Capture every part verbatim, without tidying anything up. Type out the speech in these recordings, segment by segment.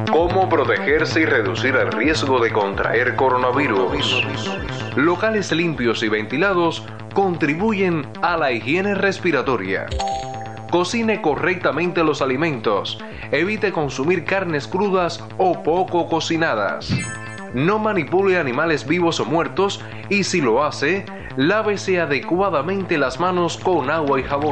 Cómo protegerse y reducir el riesgo de contraer coronavirus. Locales limpios y ventilados contribuyen a la higiene respiratoria. Cocine correctamente los alimentos. Evite consumir carnes crudas o poco cocinadas. No manipule animales vivos o muertos y si lo hace, lávese adecuadamente las manos con agua y jabón.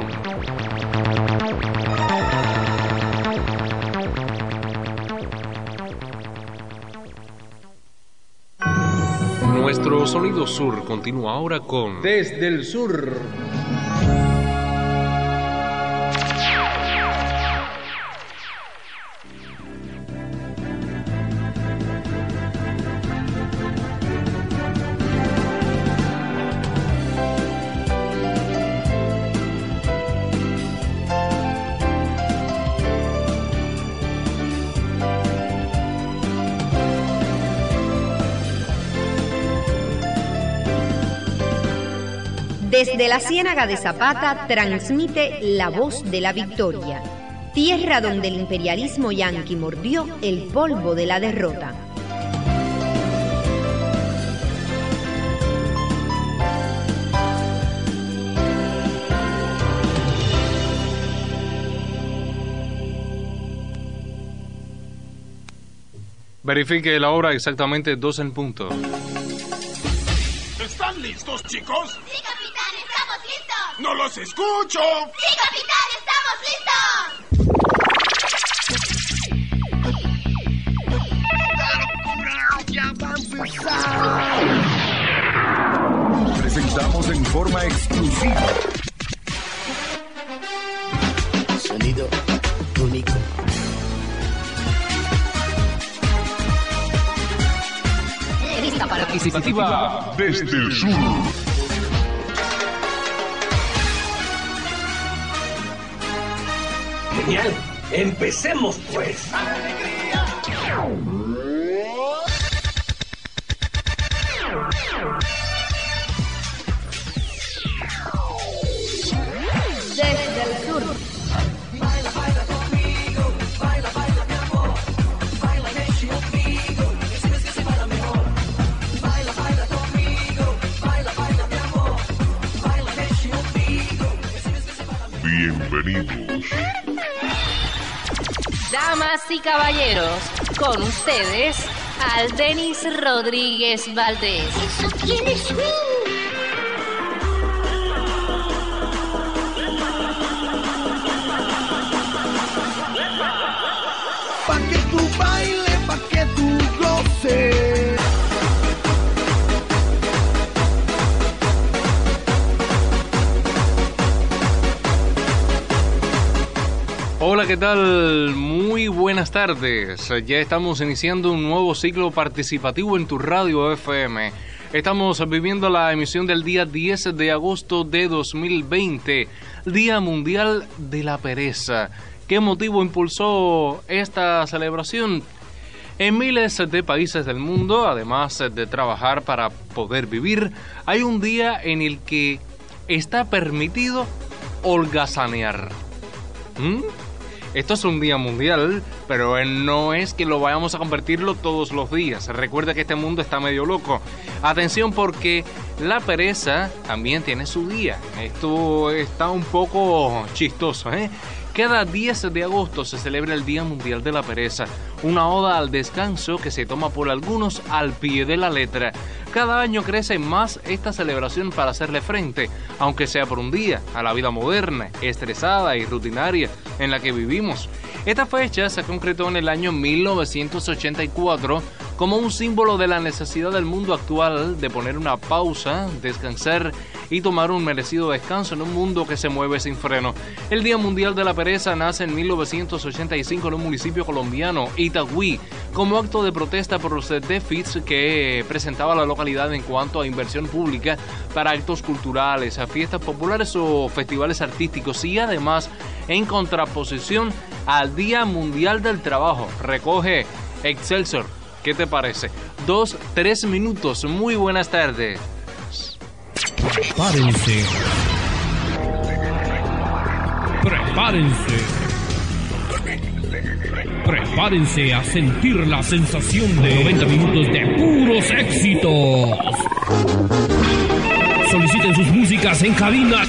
Nuestro sonido sur continúa ahora con Desde el Sur. Desde la Ciénaga de Zapata transmite la voz de la victoria, tierra donde el imperialismo yanqui mordió el polvo de la derrota. Verifique la hora, exactamente dos en punto. ¿Están listos, chicos? ¡Sí, capitán! ¡Estamos listos! ¡No los escucho! ¡Sí, capitán! ¡Estamos listos! ¡Ya va a empezar! Presentamos en forma exclusiva. Sonido único. Participativa desde el sur. Genial, empecemos pues. Desde el sur. Baila, baila conmigo, baila, baila mi amor, baila mexe conmigo, que sabes que se baila mejor. Baila, baila conmigo, baila, baila mi amor, baila mexe conmigo, que sabes que se baila mejor. Bienvenidos. Damas y caballeros, con ustedes, Aldenis Rodríguez Valdés. ¡Eso tiene swing! Pa' que tú bailes, pa' que tú goces. Hola, ¿qué tal? Muy buenas tardes. Ya estamos iniciando un nuevo ciclo participativo en tu radio F M. Estamos viviendo la emisión del día diez de agosto de dos mil veinte, Día Mundial de la Pereza. ¿Qué motivo impulsó esta celebración? En miles de países del mundo, además de trabajar para poder vivir, hay un día en el que está permitido holgazanear. ¿Mm? Esto es un día mundial, pero no es que lo vayamos a convertirlo todos los días. Recuerda que este mundo está medio loco. Atención, porque la pereza también tiene su día. Esto está un poco chistoso, ¿eh? Cada diez de agosto se celebra el Día Mundial de la Pereza, una oda al descanso que se toma por algunos al pie de la letra. Cada año crece más esta celebración para hacerle frente, aunque sea por un día, a la vida moderna, estresada y rutinaria en la que vivimos. Esta fecha se concretó en el año mil novecientos ochenta y cuatro como un símbolo de la necesidad del mundo actual de poner una pausa, descansar y tomar un merecido descanso en un mundo que se mueve sin freno. El Día Mundial de la Pereza nace en mil novecientos ochenta y cinco en un municipio colombiano, Itagüí, como acto de protesta por los déficits que presentaba la localidad en cuanto a inversión pública para actos culturales, a fiestas populares o festivales artísticos, y además en contraposición al Día Mundial del Trabajo. Recoge Excelsior. ¿Qué te parece? Dos, tres minutos. Muy buenas tardes. Prepárense. Prepárense. Prepárense a sentir la sensación de noventa minutos de puros éxitos. Soliciten sus músicas en cabina.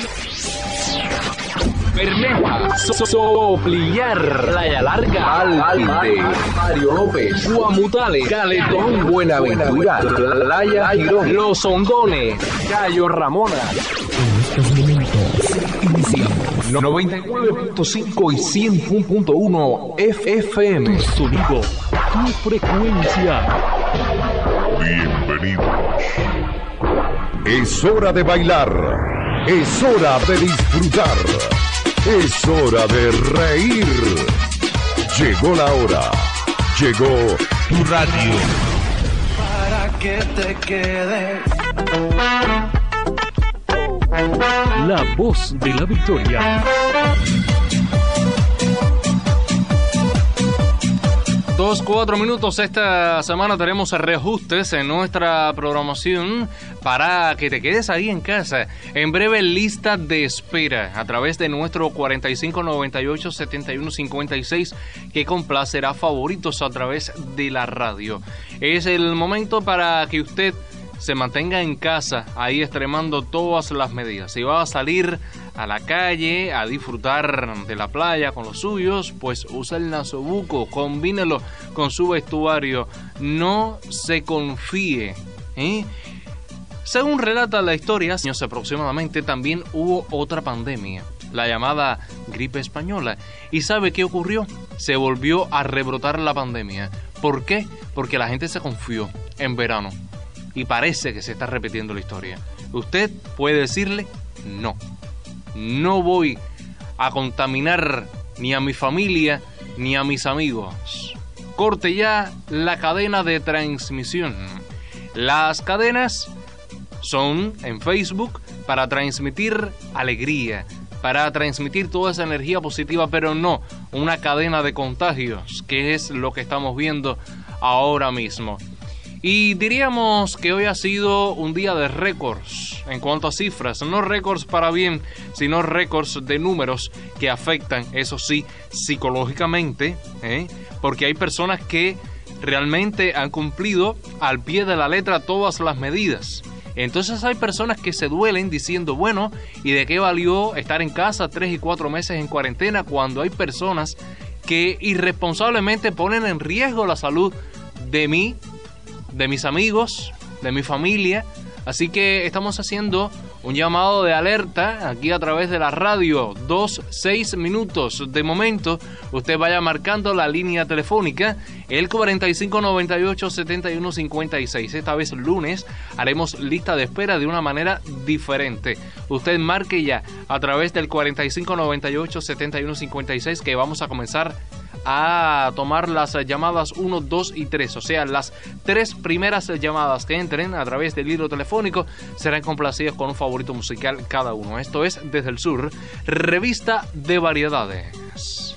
Bermeja, so, Soplillar, Playa Larga, Alpinde, Mario López, Guamutale, Caletón, Buenaventura, Playa Girón, Los Hondones, Cayo Ramona. En estos momentos iniciamos noventa y nueve punto cinco y cien punto uno F M. Sonido, tu frecuencia. Bienvenidos. Es hora de bailar. Es hora de disfrutar. Es hora de reír. Llegó la hora. Llegó tu radio. Para que te quedes. La voz de la victoria. Dos, cuatro minutos. Esta semana tenemos reajustes en nuestra programación para que te quedes ahí en casa. En breve, lista de espera a través de nuestro cuarenta y cinco noventa y ocho setenta y uno cincuenta y seis que complacerá favoritos a través de la radio. Es el momento para que usted se mantenga en casa, ahí extremando todas las medidas. Si va a salir a la calle a disfrutar de la playa con los suyos, pues usa el nasobuco, combínelo con su vestuario, no se confíe, ¿eh? Según relata la historia, años aproximadamente también hubo otra pandemia, la llamada gripe española. ¿Y sabe qué ocurrió? Se volvió a rebrotar la pandemia. ¿Por qué? Porque la gente se confió en verano. Y parece que se está repitiendo la historia. Usted puede decirle, no, no voy a contaminar ni a mi familia ni a mis amigos. Corte ya la cadena de transmisión. Las cadenas son en Facebook para transmitir alegría, para transmitir toda esa energía positiva, pero no una cadena de contagios, que es lo que estamos viendo ahora mismo. Y diríamos que hoy ha sido un día de récords en cuanto a cifras, no récords para bien, sino récords de números que afectan, eso sí, psicológicamente, ¿eh? Porque hay personas que realmente han cumplido al pie de la letra todas las medidas. Entonces hay personas que se duelen diciendo, bueno, ¿y de qué valió estar en casa tres y cuatro meses en cuarentena cuando hay personas que irresponsablemente ponen en riesgo la salud de mí, de mis amigos, de mi familia? Así que estamos haciendo un llamado de alerta aquí a través de la radio. Dos, seis minutos. De momento, usted vaya marcando la línea telefónica, el cuarenta y cinco noventa y ocho setenta y uno cincuenta y seis. Esta vez lunes haremos lista de espera de una manera diferente. Usted marque ya a través del cuarenta y cinco noventa y ocho setenta y uno cincuenta y seis que vamos a comenzar a tomar las llamadas uno, dos y tres, o sea, las tres primeras llamadas que entren a través del hilo telefónico serán complacidas con un favorito musical cada uno. Esto es Desde el Sur, revista de variedades.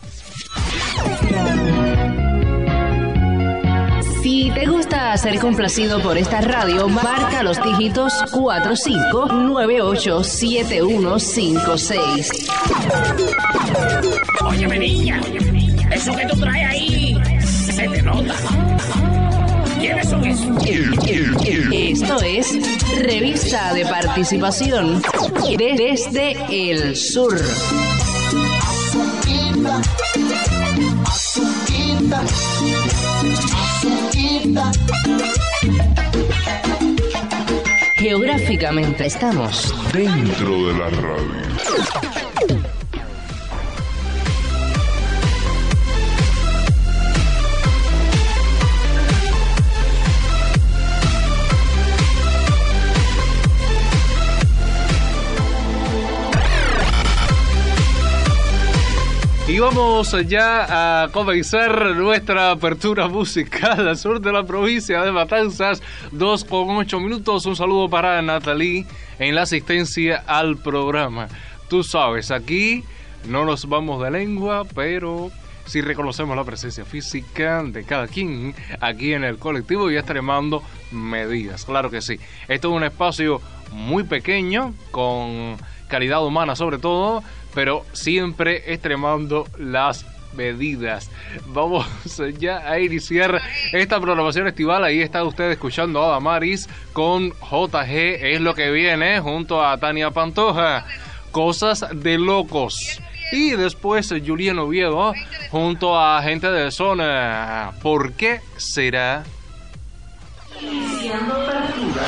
Si te gusta ser complacido por esta radio, marca los dígitos cuatro cinco nueve ocho siete uno cinco seis. Óyeme, niña, eso que tú traes ahí se te nota. ¿Quiénes son esos? Esto es Revista de Participación de- desde el Sur. Azuquita, azuquita, azuquita. Geográficamente estamos Dentro de la radio. Y vamos ya a comenzar nuestra apertura musical al sur de la provincia de Matanzas. Dos con ocho minutos. Un saludo para Natalie en la asistencia al programa. Tú sabes, aquí no nos vamos de lengua, pero sí reconocemos la presencia física de cada quien aquí en el colectivo y extremando medidas. Claro que sí. Esto es un espacio muy pequeño, con calidad humana sobre todo, pero siempre extremando las medidas. Vamos ya a iniciar esta programación estival. Ahí está usted escuchando a Damaris con J G, es lo que viene, junto a Tania Pantoja, Cosas de Locos. Y después Julián Oviedo junto a Gente de Zona, ¿por qué será? Iniciando partida.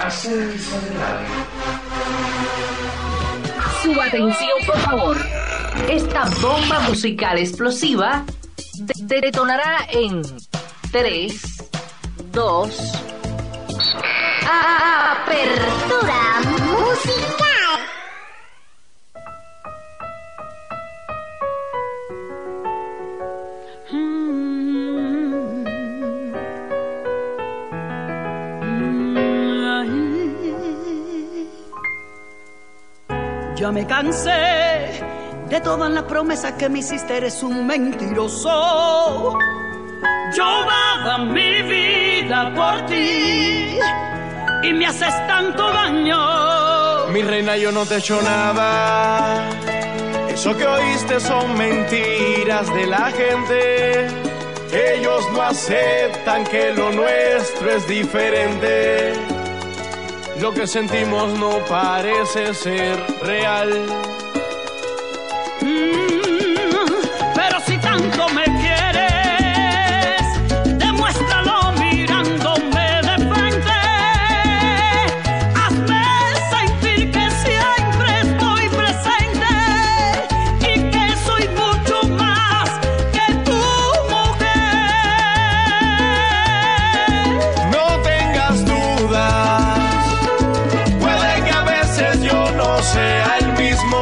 Su atención, por favor. Esta bomba musical explosiva de- detonará en tres, dos, Apertura musical. Ya me cansé de todas las promesas que me hiciste, eres un mentiroso. Yo daba mi vida por ti y me haces tanto daño. Mi reina, yo no te he hecho nada. Eso que oíste son mentiras de la gente. Ellos no aceptan que lo nuestro es diferente. Lo que sentimos no parece ser real. Mm, pero si tanto me quieres, demuéstralo mirándome de frente. Hazme sentir que siempre estoy presente y que soy mucho más que tu mujer. No tengas dudas. Sea el mismo,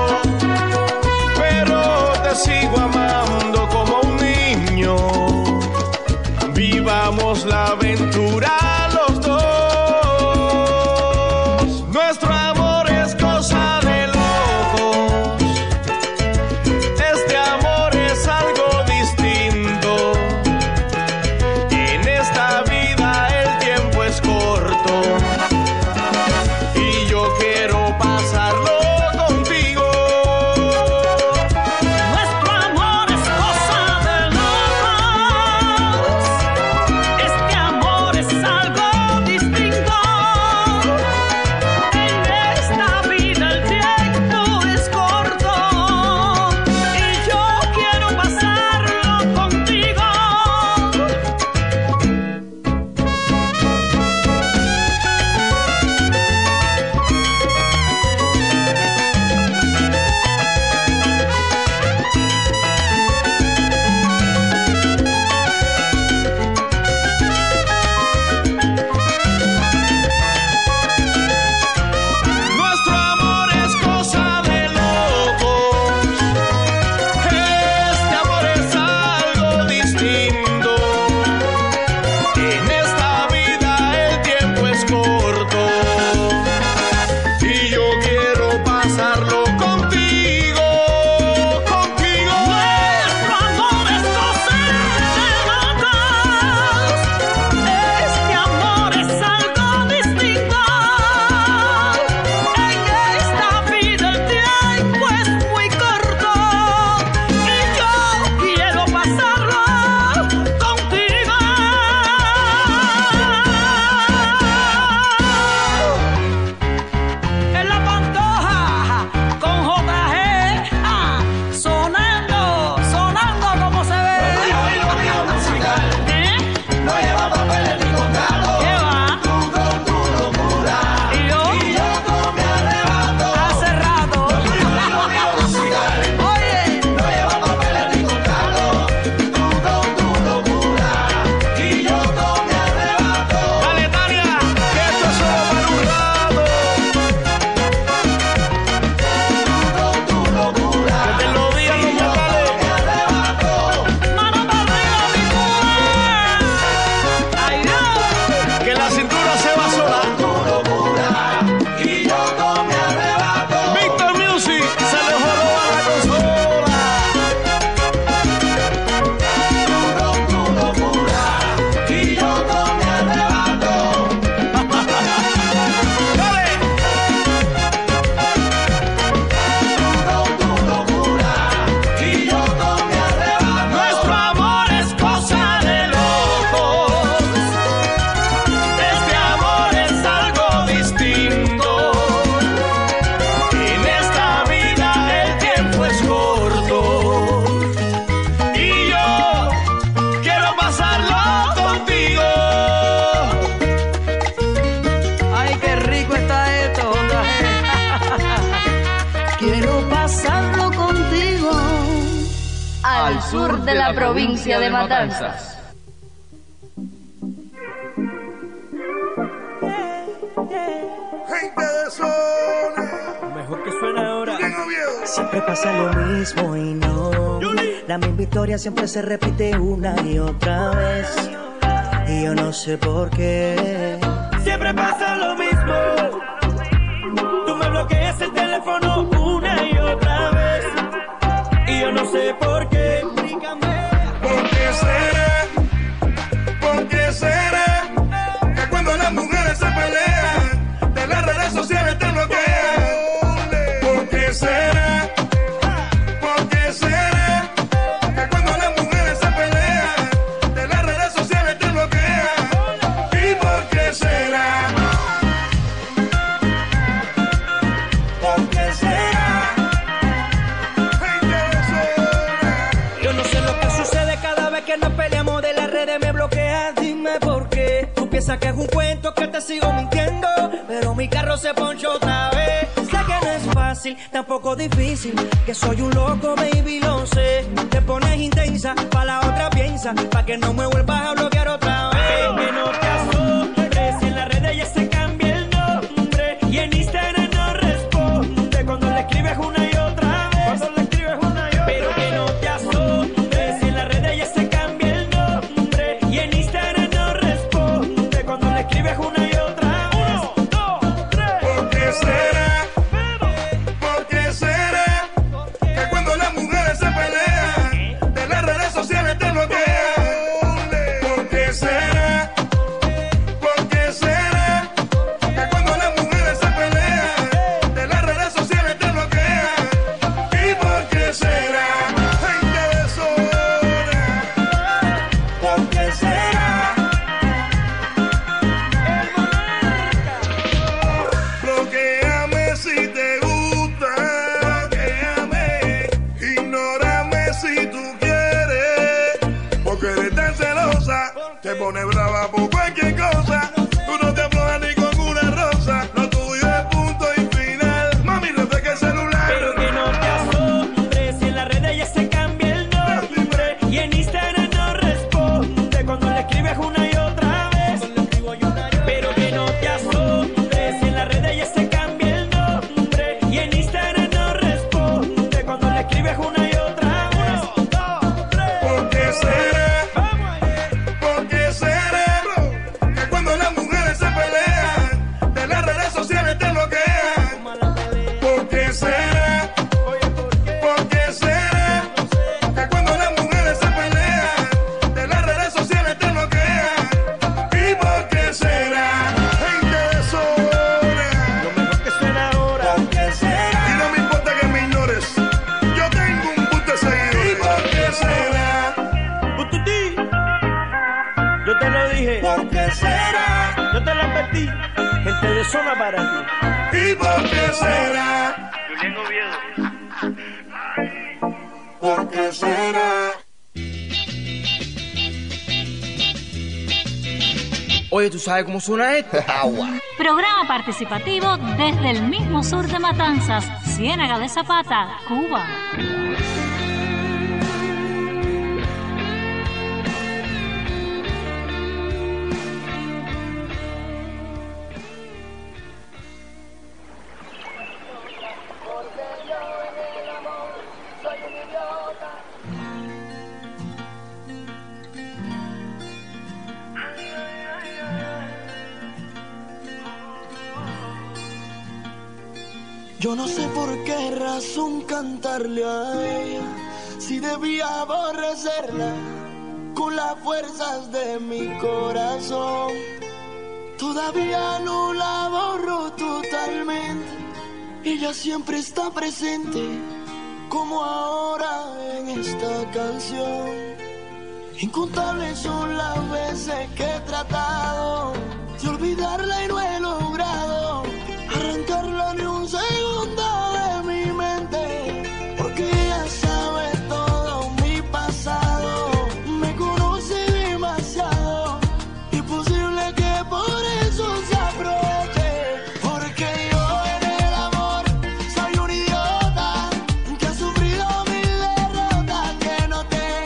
pero te sigo amando como un niño. Vivamos la aventura los dos. Nuestro amor es cosa de locos. Este amor es algo distinto. En esta vida el tiempo es corto. Y yo quiero pasarlo contigo. Nuestro amor es cosa de locos. Este amor es algo sur de la provincia de Matanzas. Gente de zona. Mejor que suena ahora. Siempre pasa lo mismo y no. La misma historia siempre se repite una y otra vez. Y yo no sé por qué. Siempre pasa lo mismo. Tú me bloqueas el teléfono una y otra vez. Y yo no sé por qué. ¿Por qué será? ¿Por qué será? Que cuando las mujeres se pelean, de las redes sociales te bloquean. ¿Por qué será? ¿Por qué será? Que cuando las mujeres se pelean, de las redes sociales te bloquean. ¿Y por qué será? ¿Por qué será? Yo no sé lo que sucede cada vez que nos peleamos de las redes, me bloqueas, dime por qué. Tú piensas que es un cuento, que te sigo mintiendo, pero mi carro se ponchó otra vez. Sé que no es fácil, tampoco difícil, que soy un loco, baby, lo sé. Te pones intensa, pa' la otra piensa, pa' que no me vuelvas a bloquear otra vez. Que no te asombres, si en las redes ya se cambia el nombre, y en Instagram no responde cuando le escribes una y otra vez. Cuando le escribes una y otra Pero que no te asombres, si en las redes ya se cambia el nombre, y en Instagram no responde cuando le escribes una y otra vez. Uno, dos, tres. ¿Por qué será? ¿Por qué será? Que cuando las mujeres se pelean, de las redes sociales te bloquean. ¿Por qué será? ¿Por qué será? Que cuando las mujeres se pelean, de las redes sociales te bloquean. ¿Y por qué será? Gente de zona. ¿Por qué será? Bloquéame si te gusta, bloquéame, ignórame si tú quieres, porque eres tan celosa, te pone brava por cualquier cosa, tú no te aflojas ni con una rosa, lo tuyo es punto y final, mami, refresca el celular. Pero que no te asombres, si en las redes ya se cambia el nombre, y en Instagram no responde cuando le escribes una y otra vez. Pero que no te asombres, si en las redes ya se cambia el nombre, y en Instagram no responde cuando le escribes una y otra vez. Uno, dos, tres. ¿Por qué será? ¿Por qué será? Que cuando las mujeres se pelean, de las redes sociales te bloquean. ¿Por qué será? ¿Por qué será? Que cuando las mujeres se pelean, de las redes sociales te bloquean. ¿Y por qué será? Gente de zona. Lo mejor que suena ahora. ¿Por qué será? Y no me importa que me ignores, yo tengo un boot de seguidores. ¿Y por qué será? Bututí. Yo te lo dije. ¿Por qué será? Yo te lo advertí. Gente de zona para ti. ¿Y por qué será? Julián Oviedo. ¿Por qué será? Oye, ¿tú sabes cómo suena esto? Agua. Programa participativo desde el mismo sur de Matanzas, Ciénaga de Zapata, Cuba. Yo no sé por qué razón cantarle a ella, si debía aborrecerla con las fuerzas de mi corazón. Todavía no la borro totalmente, ella siempre está presente, como ahora en esta canción. Incontables son las veces que he tratado de olvidarla y no he logrado arrancarla ni un segundo de mi mente, porque ella sabe todo mi pasado, me conoce demasiado, imposible que por eso se aproveche, porque yo en el amor soy un idiota que ha sufrido mil derrotas, que no te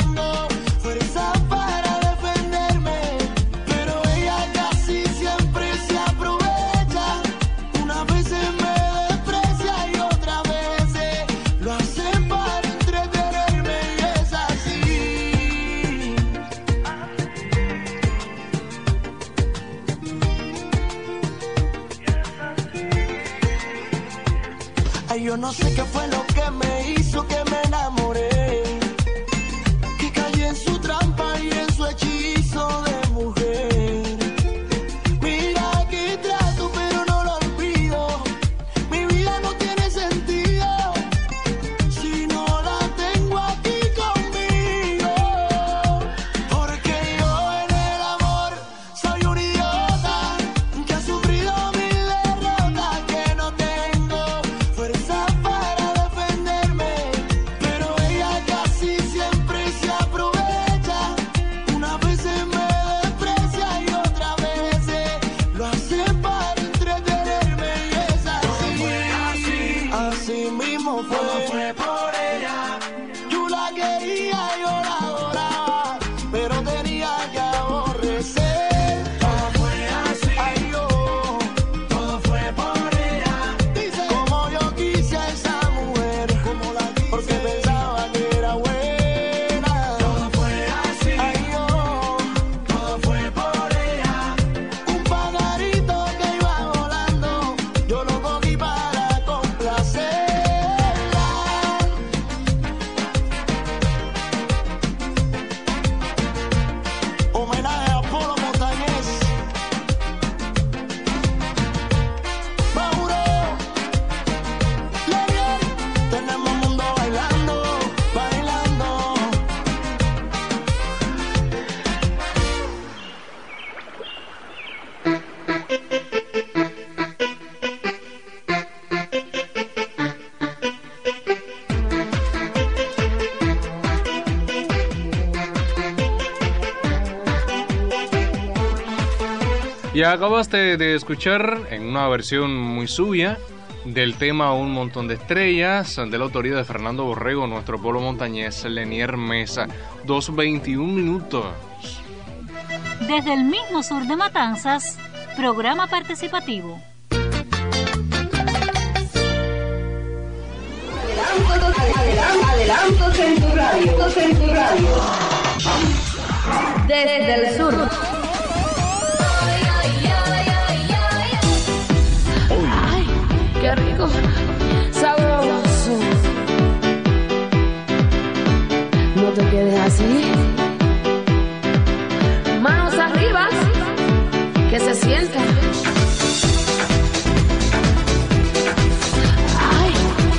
yo no sé qué fue lo que me hizo que me enamoré, que caí en su trampa y en su hechizo de mujer. Mira que trato pero no lo olvido, mi vida no tiene sentido si no la tengo aquí conmigo, porque yo en el amor soy un idiota que ha sufrido mil derrotas, que no tengo fuerza para defenderme, pero ella casi siempre se aprovecha, una vez me desprecia y otra vez lo hace para entretenerme, y es así, así mismo fue, fue por ella, yo la quería, yo la adoraba, pero tenía que aborrecer, todo fue así, ay yo, todo fue por ella, dice, como yo quise a esa mujer, como la quise, porque pensaba que era buena, todo fue así, ay yo, todo fue por ella, un pajarito que iba volando, yo lo cogí para complacerla. Homenaje a Polo Montañés, Mauro, Lenier, tenemos mundo bailando, bailando. Y acabaste de escuchar en una versión muy suya del tema Un montón de estrellas, de la autoría de Fernando Borrego, nuestro Polo Montañés, Lenier Mesa, dos veintiún minutos. Desde el mismo sur de Matanzas, programa participativo. Adelantos en tu radio. Adelantos en tu radio. Desde el sur. Ay, qué rico, sabroso. No te quedes así. Manos arriba, que se sienta. Ay.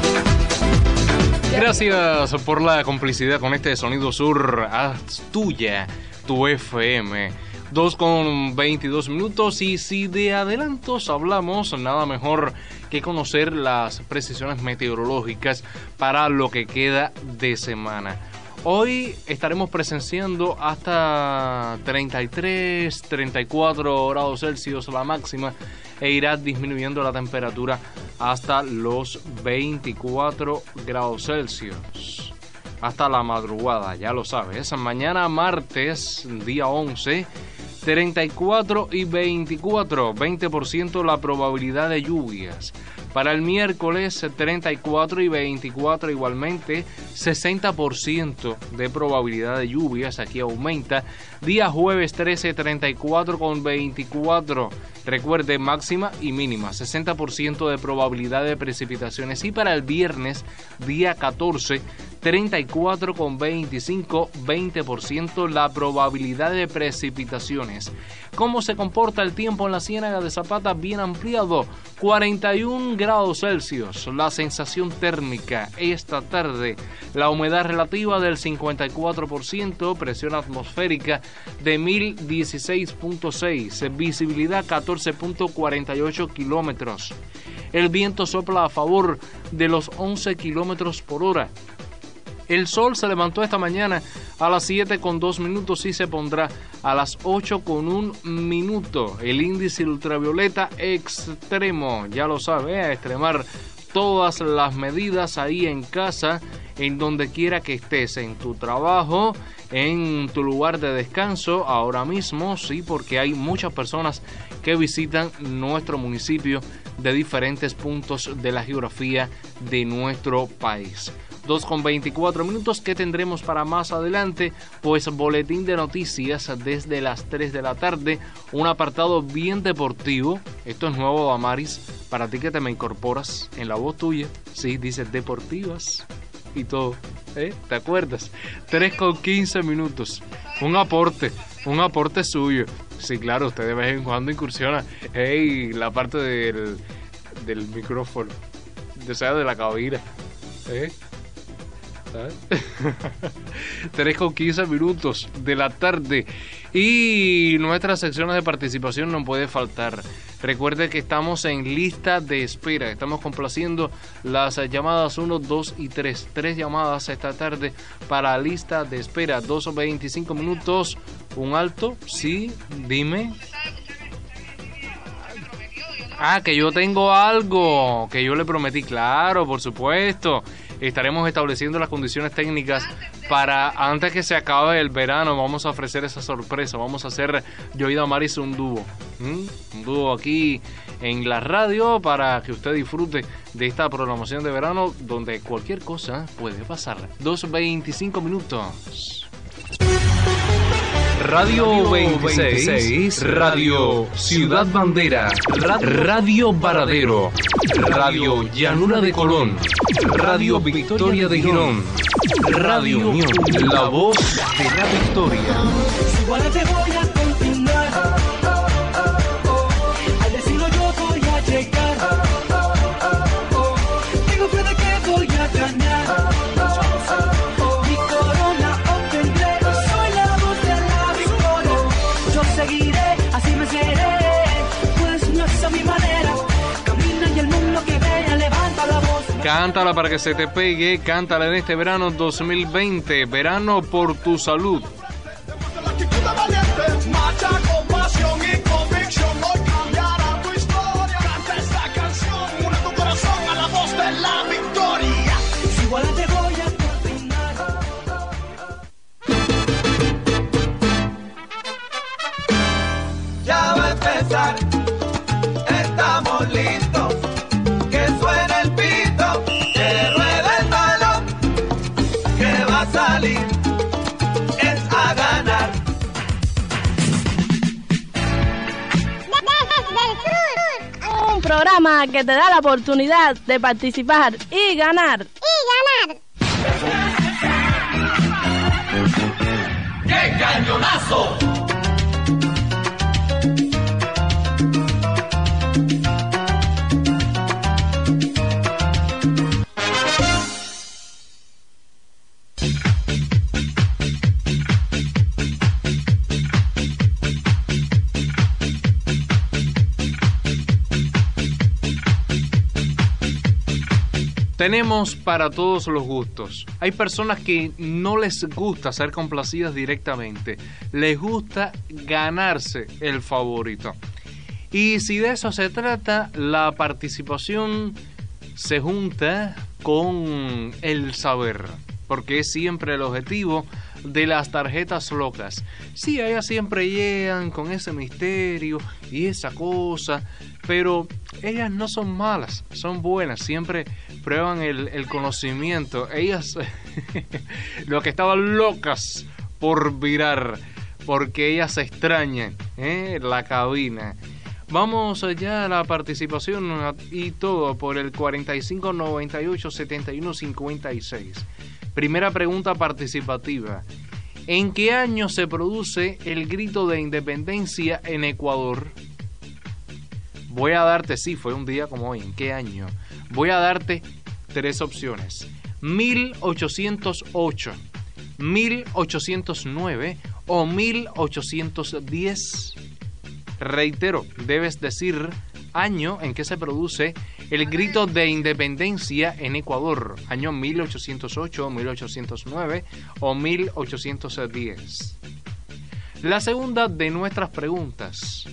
Gracias por la complicidad con este Sonido Sur. Haz tuya tu F M. dos con veintidós minutos, y si de adelantos hablamos, nada mejor que conocer las precisiones meteorológicas para lo que queda de semana. Hoy estaremos presenciando hasta treinta y tres, treinta y cuatro grados Celsius la máxima, e irá disminuyendo la temperatura hasta los veinticuatro grados Celsius. Hasta la madrugada, ya lo sabes. Mañana martes, día once, treinta y cuatro y veinticuatro, veinte por ciento la probabilidad de lluvias. Para el miércoles, treinta y cuatro y veinticuatro igualmente, sesenta por ciento de probabilidad de lluvias, aquí aumenta. Día jueves trece, treinta y cuatro con veinticuatro, recuerde, máxima y mínima, sesenta por ciento de probabilidad de precipitaciones. Y para el viernes, día catorce, treinta y cuatro con veinticinco, veinte por ciento la probabilidad de precipitaciones. ¿Cómo se comporta el tiempo en la Ciénaga de Zapata? Bien ampliado, cuarenta y un grados Celsius, la sensación térmica esta tarde, la humedad relativa del cincuenta y cuatro por ciento, presión atmosférica de mil dieciséis punto seis, visibilidad catorce punto cuarenta y ocho kilómetros. El viento sopla a favor de los once kilómetros por hora. El sol se levantó esta mañana a las siete con dos minutos y se pondrá a las ocho con un minuto. El índice ultravioleta extremo, ya lo sabe, a extremar todas las medidas ahí en casa, en donde quiera que estés, en tu trabajo, en tu lugar de descanso, ahora mismo, sí, porque hay muchas personas que visitan nuestro municipio de diferentes puntos de la geografía de nuestro país. dos con veinticuatro minutos. ¿Qué tendremos para más adelante? Pues boletín de noticias desde las tres de la tarde, un apartado bien deportivo, esto es nuevo, Damaris, para ti que te me incorporas en la voz tuya, sí, dice deportivas y todo, ¿eh? ¿Te acuerdas? tres con quince minutos, un aporte, un aporte suyo. Sí, claro, usted de vez en cuando incursiona, hey, la parte del, del micrófono, o sea, de la cabina, ¿eh? ¿Sabes? tres con quince minutos de la tarde y nuestras secciones de participación no puede faltar. Recuerde que estamos en lista de espera, estamos complaciendo las llamadas uno, dos y tres, tres llamadas esta tarde para lista de espera, dos o veinticinco minutos, un alto, sí, dime. Ah, que yo tengo algo, que yo le prometí, claro, por supuesto. Estaremos estableciendo las condiciones técnicas para antes que se acabe el verano. Vamos a ofrecer esa sorpresa. Vamos a hacer yo y Damaris un dúo. ¿Mm? Un dúo aquí en la radio para que usted disfrute de esta programación de verano donde cualquier cosa puede pasar. dos veinticinco minutos. Radio veintiséis, Radio Ciudad Bandera, Radio Varadero, Radio Llanura de Colón, Radio Victoria de Girón, Radio Unión, la voz de la victoria. Igual te voy a continuar. Al decirlo yo voy a llegar. Tengo fe de que voy a ganar. Mi corona obtendré. Soy la voz de la victoria. Yo seguiré, así me seré. Pues no es a mi manera. Camina y el mundo que vea levanta la voz. Cántala para que se te pegue, cántala en este verano dos mil veinte, verano por tu salud. Marcha con pasión y convicción, hoy cambiará tu historia. Canta esta canción, une tu corazón a la voz de la victoria. Si igual te voy a coordinar. Ya va a empezar, estamos listos. Que suene el pito, que ruede el balón, que va a salir, es a ganar. Un programa que te da la oportunidad de participar y ganar. Y ganar. ¡Qué cañonazo! Tenemos para todos los gustos. Hay personas que no les gusta ser complacidas directamente. Les gusta ganarse el favorito. Y si de eso se trata, la participación se junta con el saber. Porque es siempre el objetivo de las tarjetas locas. Sí, ellas siempre llegan con ese misterio y esa cosa, pero ellas no son malas, son buenas, siempre prueban el, el conocimiento. Ellas lo que estaban locas por virar, porque ellas se extrañan, ¿eh? La cabina. Vamos allá a la participación y todo por el cuarenta y cinco noventa y ocho setenta y uno cincuenta y seis. Primera pregunta participativa. ¿En qué año se produce el grito de independencia en Ecuador? Voy a darte, sí, fue un día como hoy. ¿En qué año? Voy a darte tres opciones. mil ochocientos ocho, mil ochocientos nueve o mil ochocientos diez. Reitero, debes decir año en que se produce el grito de independencia en Ecuador. Año mil ochocientos ocho, mil ochocientos nueve o mil ochocientos diez. La segunda de nuestras preguntas.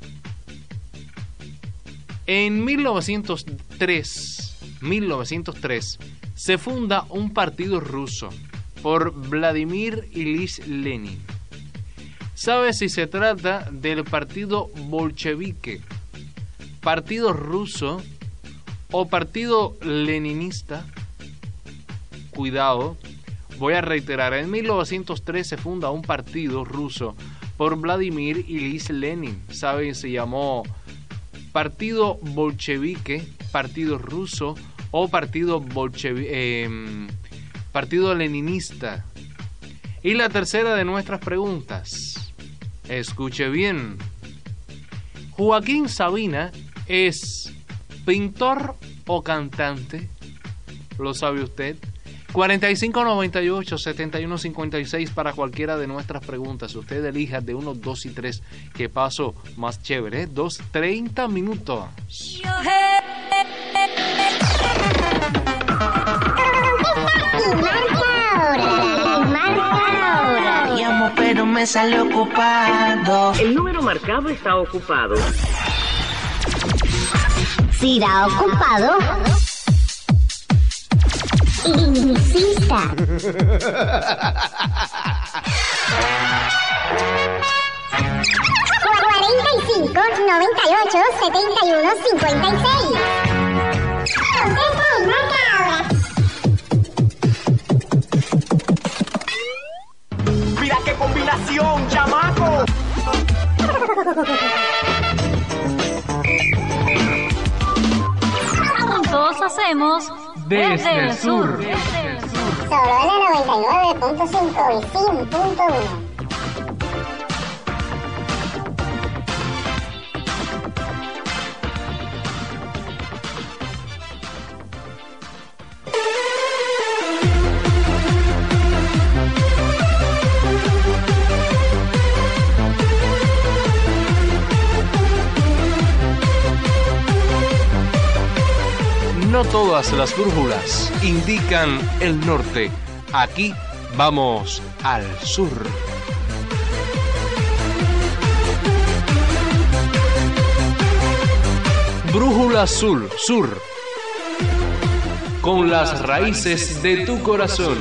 En mil novecientos tres, mil novecientos tres se funda un partido ruso por Vladimir Ilich Lenin. ¿Sabe si se trata del partido bolchevique, partido ruso o partido leninista? Cuidado, voy a reiterar, en mil novecientos tres se funda un partido ruso por Vladimir Ilich Lenin. ¿Sabe si se llamó partido bolchevique, partido ruso o partido bolchevi eh, partido leninista. Y la tercera de nuestras preguntas, escuche bien, Joaquín Sabina es pintor o cantante, ¿lo sabe usted? cuarenta y cinco noventa y ocho setenta y uno cincuenta y seis para cualquiera de nuestras preguntas. Usted elija de uno, dos y tres. Que paso más chévere, ¿eh? dos, treinta minutos. Llamo pero me sale ocupado. El número marcado está ocupado. Si da ocupado, insista. cuarenta y cinco, noventa y ocho, setenta y uno, cincuenta y seis. Contesta y marca ahora. Mira qué combinación, chamaco. Juntos hacemos Desde el sur. Desde el sur. Solo en la noventa y nueve punto cinco y cien punto uno. No todas las brújulas indican el norte. Aquí vamos al sur. Brújula Sur, sur. Con las raíces de tu corazón.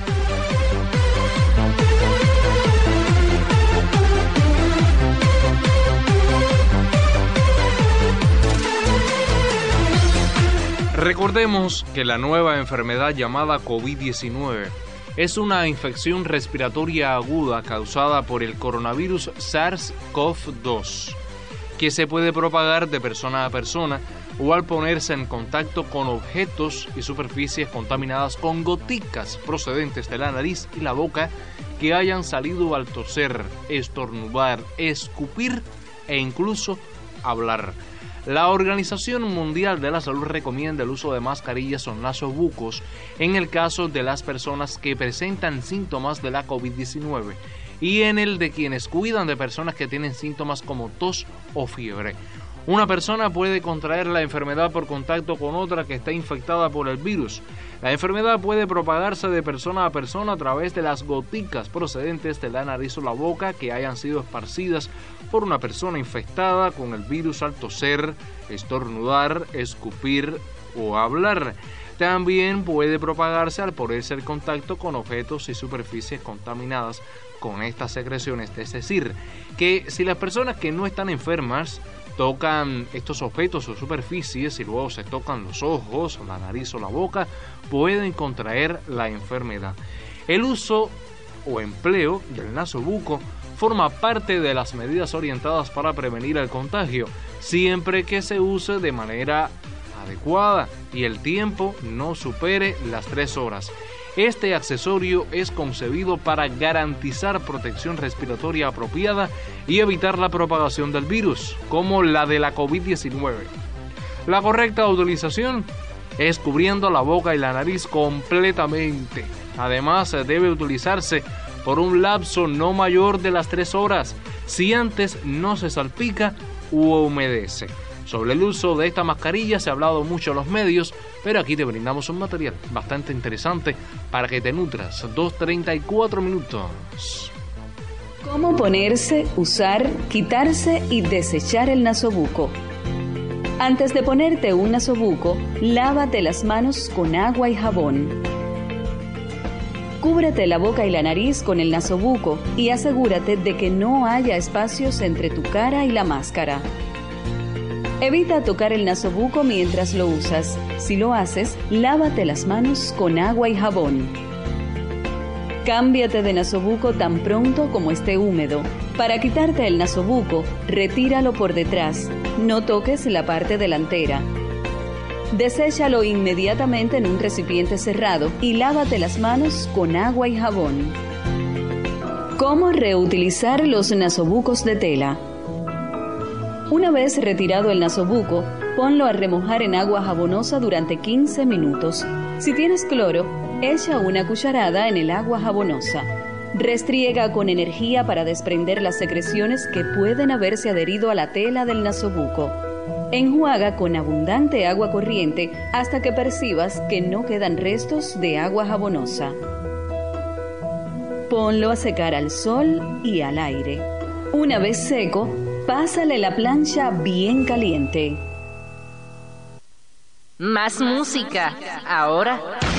Recordemos que la nueva enfermedad llamada COVID diecinueve es una infección respiratoria aguda causada por el coronavirus SARS CoV dos, que se puede propagar de persona a persona o al ponerse en contacto con objetos y superficies contaminadas con goticas procedentes de la nariz y la boca que hayan salido al toser, estornudar, escupir e incluso hablar. La Organización Mundial de la Salud recomienda el uso de mascarillas o nasobucos en el caso de las personas que presentan síntomas de la COVID diecinueve y en el de quienes cuidan de personas que tienen síntomas como tos o fiebre. Una persona puede contraer la enfermedad por contacto con otra que está infectada por el virus. La enfermedad puede propagarse de persona a persona a través de las goticas procedentes de la nariz o la boca que hayan sido esparcidas por una persona infectada con el virus al toser, estornudar, escupir o hablar. También puede propagarse al ponerse en contacto con objetos y superficies contaminadas con estas secreciones. Es decir, que si las personas que no están enfermas tocan estos objetos o superficies y luego se tocan los ojos, la nariz o la boca, pueden contraer la enfermedad. El uso o empleo del nasobuco forma parte de las medidas orientadas para prevenir el contagio, siempre que se use de manera adecuada y el tiempo no supere las tres horas. Este accesorio es concebido para garantizar protección respiratoria apropiada y evitar la propagación del virus, como la de la COVID diecinueve. La correcta utilización es cubriendo la boca y la nariz completamente. Además, debe utilizarse por un lapso no mayor de las tres horas, si antes no se salpica u humedece. Sobre el uso de esta mascarilla se ha hablado mucho en los medios, pero aquí te brindamos un material bastante interesante para que te nutras. dos, treinta y cuatro minutos. ¿Cómo ponerse, usar, quitarse y desechar el nasobuco? Antes de ponerte un nasobuco, lávate las manos con agua y jabón. Cúbrete la boca y la nariz con el nasobuco y asegúrate de que no haya espacios entre tu cara y la máscara. Evita tocar el nasobuco mientras lo usas. Si lo haces, lávate las manos con agua y jabón. Cámbiate de nasobuco tan pronto como esté húmedo. Para quitarte el nasobuco, retíralo por detrás. No toques la parte delantera. Deséchalo inmediatamente en un recipiente cerrado y lávate las manos con agua y jabón. ¿Cómo reutilizar los nasobucos de tela? Una vez retirado el nasobuco, ponlo a remojar en agua jabonosa durante quince minutos. Si tienes cloro, echa una cucharada en el agua jabonosa. Restriega con energía para desprender las secreciones que pueden haberse adherido a la tela del nasobuco. Enjuaga con abundante agua corriente hasta que percibas que no quedan restos de agua jabonosa. Ponlo a secar al sol y al aire. Una vez seco, pásale la plancha bien caliente. Más música, ahora.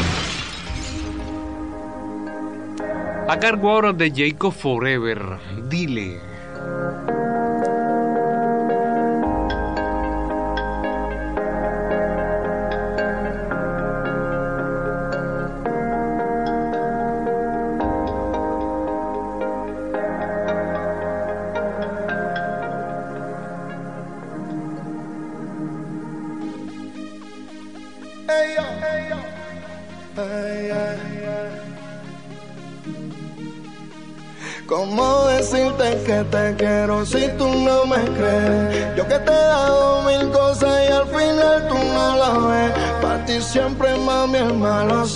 A cargo ahora de Jacob Forever, Dile. ¿Cómo decirte que te quiero si tú no me crees? Yo que te he dado mil cosas y al final tú no las ves. Para ti siempre, mami, el malo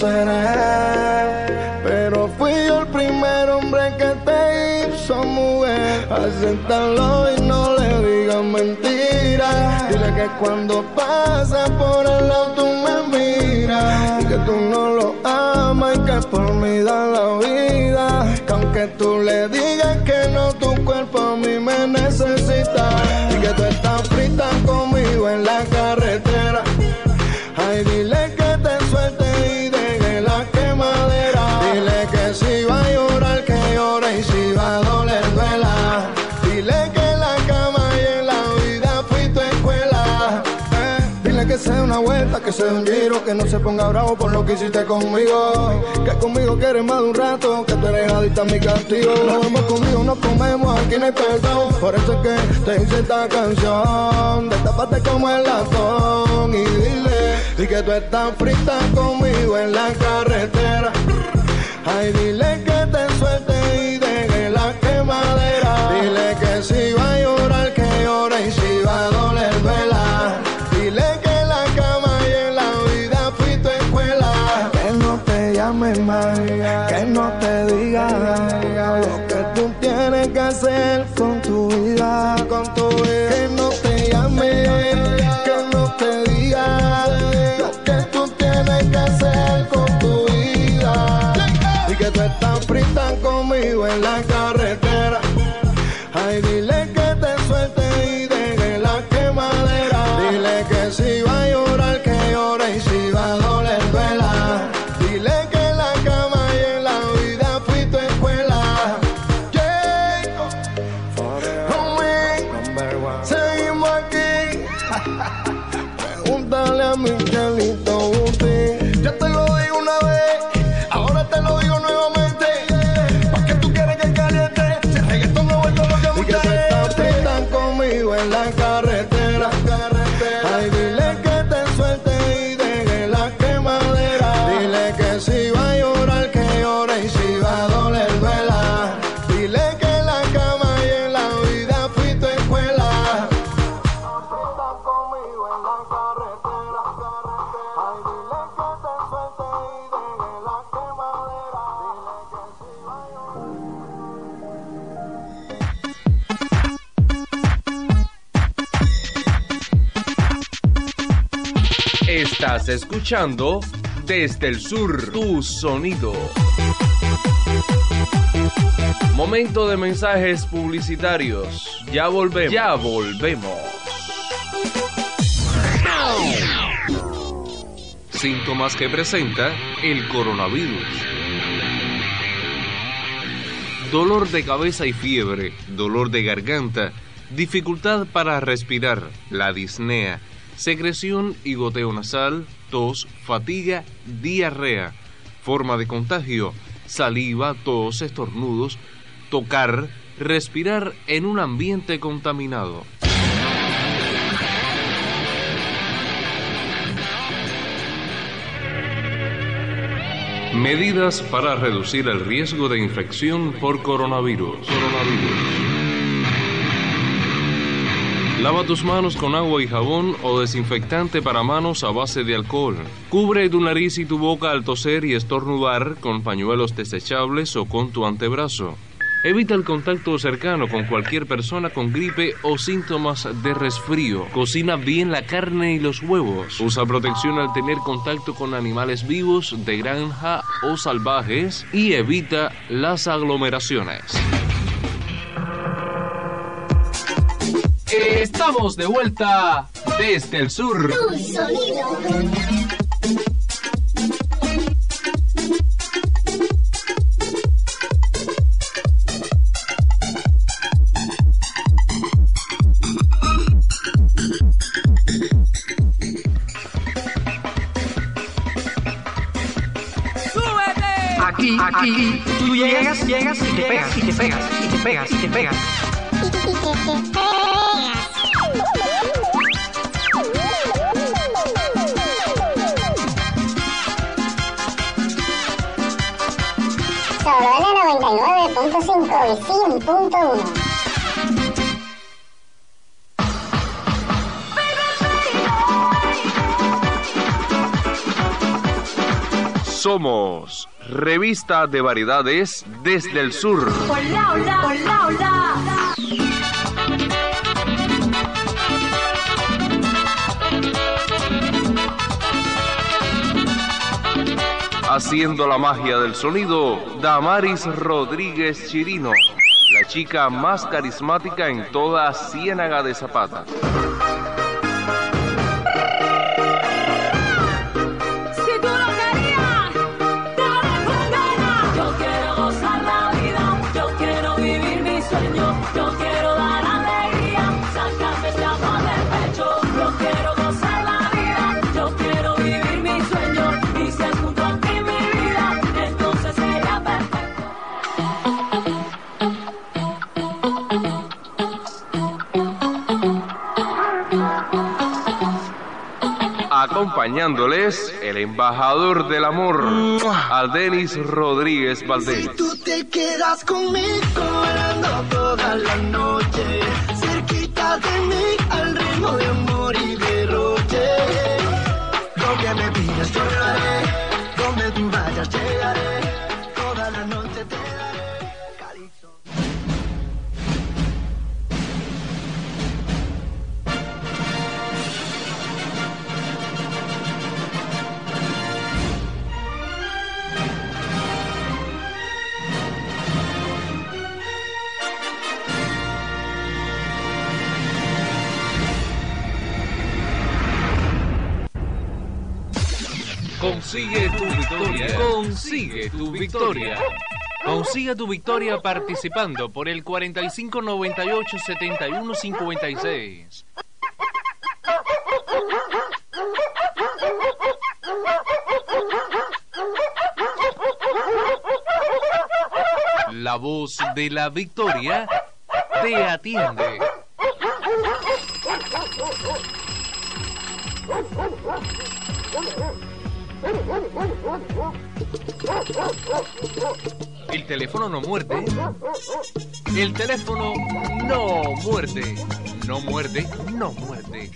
seré. Pero fui yo el primer hombre que te hizo mujer. Acéptalo y no le digas mentiras. Dile que cuando pasa por el lado tú me miras. Y que tú no lo amas y que por mí da la vida. Que aunque tú le digas que no, tu cuerpo a mí me necesita. Y que tú estás frita conmigo en la carretera. Ay, dile que te suelte y deje la quemadera. Dile que si va a llorar, que llore, y si va a doler, duela. Dile que en la cama y en la vida fui tu escuela. Eh, dile que sea una vuelta, que sea un giro, que no se ponga bravo por lo que hiciste conmigo. Que conmigo quieres más de un rato, que tú eres adicta a mi castigo. Nos vemos conmigo, nos comemos, aquí no hay perdón. Por eso es que te hice esta canción. Destápate como el latón y dile, y que tú estás frita conmigo en la carretera. Ay, dile que te suelte y deje la quemadera. Dile que si va a llorar, que llore, y si va a doler, duela. Dile que en la cama y en la vida fui tu escuela. Que no te llames más, que no te diga lo que tú tienes que hacer con tu vida, con tu vida. Que no te llames, que no te diga lo que tú tienes que hacer con tu vida. Y que tú estás frita conmigo en la carretera. Ay, dile que te suelte y deje la quemadera. Dile que si va a llorar, que llore, y si va a doler, duela. Dile que en la cama y en la vida fui tu escuela. Jacob, homie, seguimos aquí. Pregúntale a Miguelito Buti. Ya te lo digo una vez, ahora te lo digo nuevamente. ¿Para qué tú quieres que caliente? Si el reggaetón no vuelve lo que me. Y que tú estás frita conmigo en la carretera. Ay, dile que te suelte y deje la quemadera. Dile que si va a llorar, que llore, y si va a doler, duela. Dile que en la cama y en la vida fui tu escuela. Frita conmigo en la carretera. Ay, dile que te suelte y deje la quemadera. Dile que si va a llorar. Estás escuchando Desde el Sur, tu sonido. Momento de mensajes publicitarios. Ya volvemos. Ya volvemos. Síntomas que presenta el coronavirus. Dolor de cabeza y fiebre, dolor de garganta, dificultad para respirar, la disnea, secreción y goteo nasal, tos, fatiga, diarrea. Forma de contagio: saliva, tos, estornudos, tocar, respirar en un ambiente contaminado. Medidas para reducir el riesgo de infección por coronavirus. Coronavirus. Lava tus manos con agua y jabón o desinfectante para manos a base de alcohol. Cubre tu nariz y tu boca al toser y estornudar con pañuelos desechables o con tu antebrazo. Evita el contacto cercano con cualquier persona con gripe o síntomas de resfrío. Cocina bien la carne y los huevos. Usa protección al tener contacto con animales vivos, de granja o salvajes. Y evita las aglomeraciones. Estamos de vuelta desde el sur. Tu sonido. Aquí, aquí, tú llegas, llegas y te pegas, y te pegas, y te pegas, y te pegas. Y te pegas. Solo en la noventa y nueve punto cinco y cien punto uno. Somos Revista de Variedades desde el sur. Hola, hola, hola, hola. Haciendo la magia del sonido, Damaris Rodríguez Chirino, la chica más carismática en toda Ciénaga de Zapata. Acompañándoles, el embajador del amor, Aldenis Rodríguez Valdés. Si tú te quedas conmigo bailando toda la noche, cerquita de mí al ritmo de amor y derroche. Lo que me pidas yo lo haré, donde tú vayas llegaré, toda la noche te daré calipso. Consigue tu victoria. Consigue tu victoria. Consigue tu victoria participando por el cuarenta y cinco noventa y ocho setenta y uno cincuenta y seis. La voz de la victoria te atiende. El teléfono no muerde. El teléfono no muerde. No muerde, no muerde.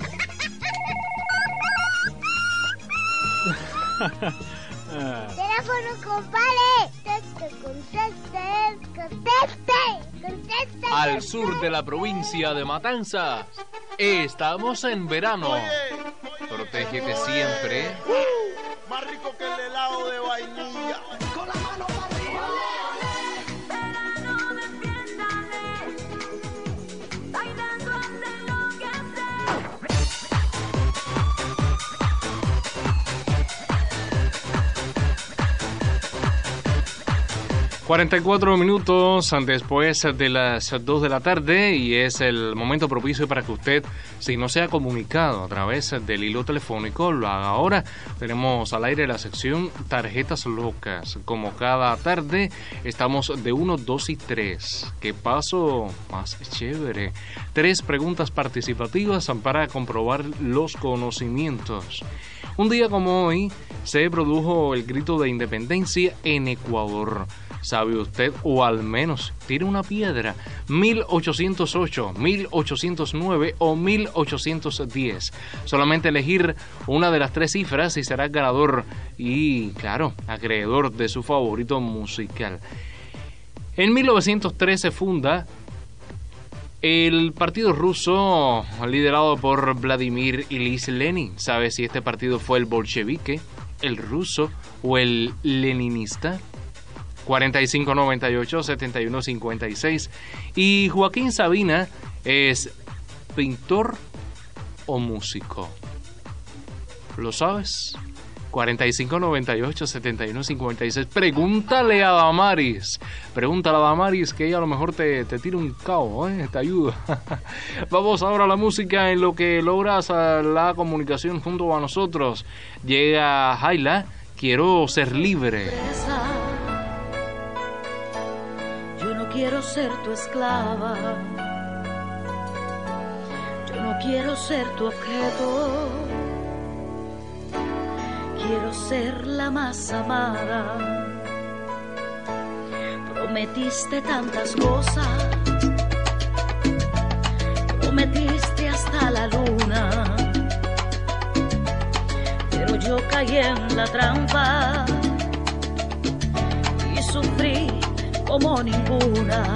Teléfono, compadre. Conteste, conteste, conteste, conteste. Al sur de la provincia de Matanzas, estamos en verano. Protégete siempre. Uh, más rico que el helado de vainilla. Con la mano para arriba. cuarenta y cuatro minutos después de las dos de la tarde y es el momento propicio para que usted, si no se ha comunicado a través del hilo telefónico, lo haga ahora. Tenemos al aire la sección Tarjetas Locas. Como cada tarde, estamos de uno, dos y tres. ¿Qué paso más chévere? Tres preguntas participativas para comprobar los conocimientos. Un día como hoy se produjo el grito de independencia en Ecuador. ¿Sabe usted, o al menos tire una piedra, mil ochocientos ocho, mil ochocientos nueve o mil ochocientos diez? Solamente elegir una de las tres cifras y será ganador y, claro, acreedor de su favorito musical. En mil novecientos tres se funda el partido ruso liderado por Vladimir Ilich Lenin. ¿Sabe si este partido fue el bolchevique, el ruso o el leninista? cuarenta y cinco noventa y ocho, setenta y uno cincuenta y seis. Y Joaquín Sabina es pintor o músico. ¿Lo sabes? cuarenta y cinco noventa y ocho, setenta y uno cincuenta y seis. Pregúntale a Damaris. Pregúntale a Damaris que ella a lo mejor te, te tira un cabo, ¿eh? Te ayuda. Vamos ahora a la música en lo que logras la comunicación junto a nosotros. Llega Jaila, Quiero Ser Libre. Yo no quiero ser tu esclava, yo no quiero ser tu objeto, quiero ser la más amada. Prometiste tantas cosas, prometiste hasta la luna, pero yo caí en la trampa y sufrí como ninguna.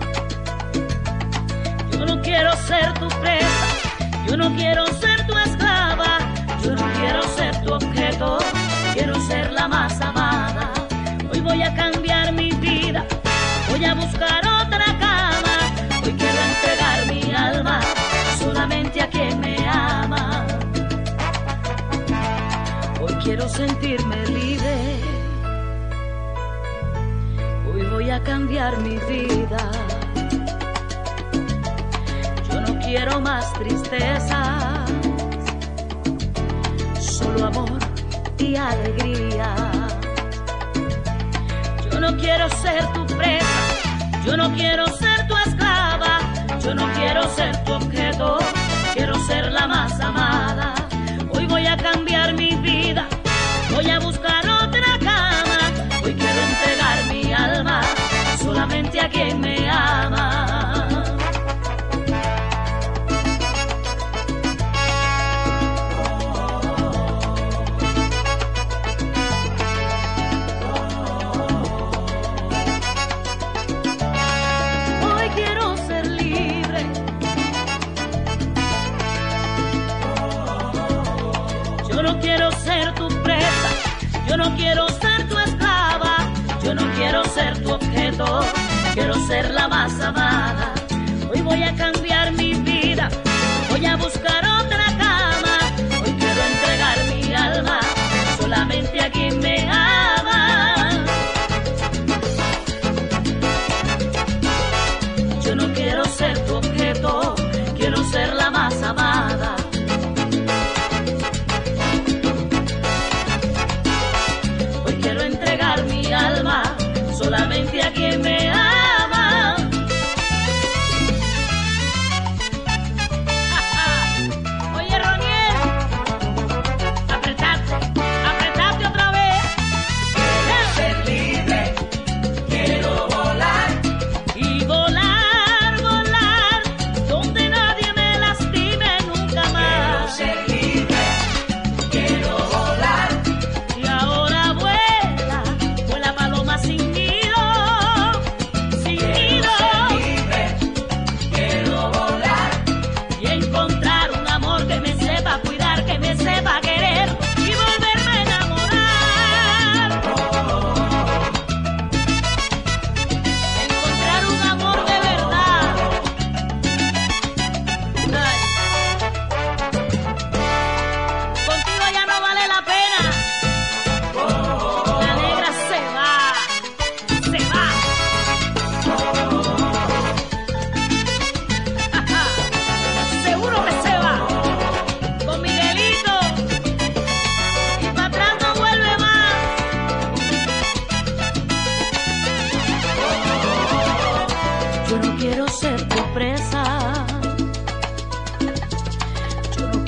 Yo no quiero ser tu presa, yo no quiero ser tu esclava, yo no quiero ser tu objeto, quiero ser la más amada. Hoy voy a cambiar mi vida, voy a buscar otra cama, hoy quiero entregar mi alma solamente a quien me ama. Hoy quiero sentirme libre, hoy voy a cambiar mi vida. Yo no quiero más tristeza, solo amor y alegría. Yo no quiero ser tu presa, yo no quiero ser tu esclava, yo no quiero ser tu objeto, quiero ser la más amada. Hoy voy a cambiar mi vida, voy a buscar otra cama, hoy quiero entregar mi alma solamente a quien me ama. Hoy quiero ser libre, yo no quiero ser tu presa, yo no quiero ser tu esclava, yo no quiero ser tu objeto, quiero ser la más amada. Hoy voy a cambiar mi vida, voy a buscar otra cama, hoy quiero entregar mi alma solamente a quien me ama. Yo no quiero ser tu objeto, quiero ser la más amada. Hoy quiero entregar mi alma solamente a quien me ama.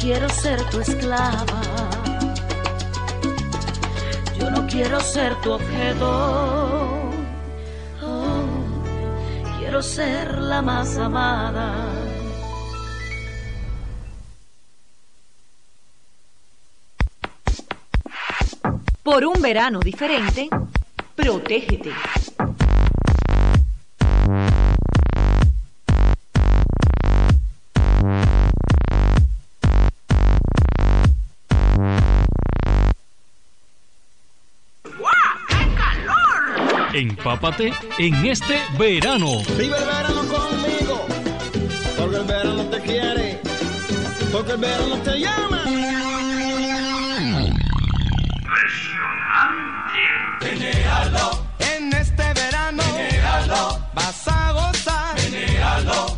quiero ser tu esclava, yo no quiero ser tu objeto, oh, quiero ser la más amada. Por un verano diferente, protégete. Empápate en este verano. Vive el verano conmigo, porque el verano te quiere, porque el verano te llama. Menéalo. En este verano, Menéalo. vas a gozar. Menéalo.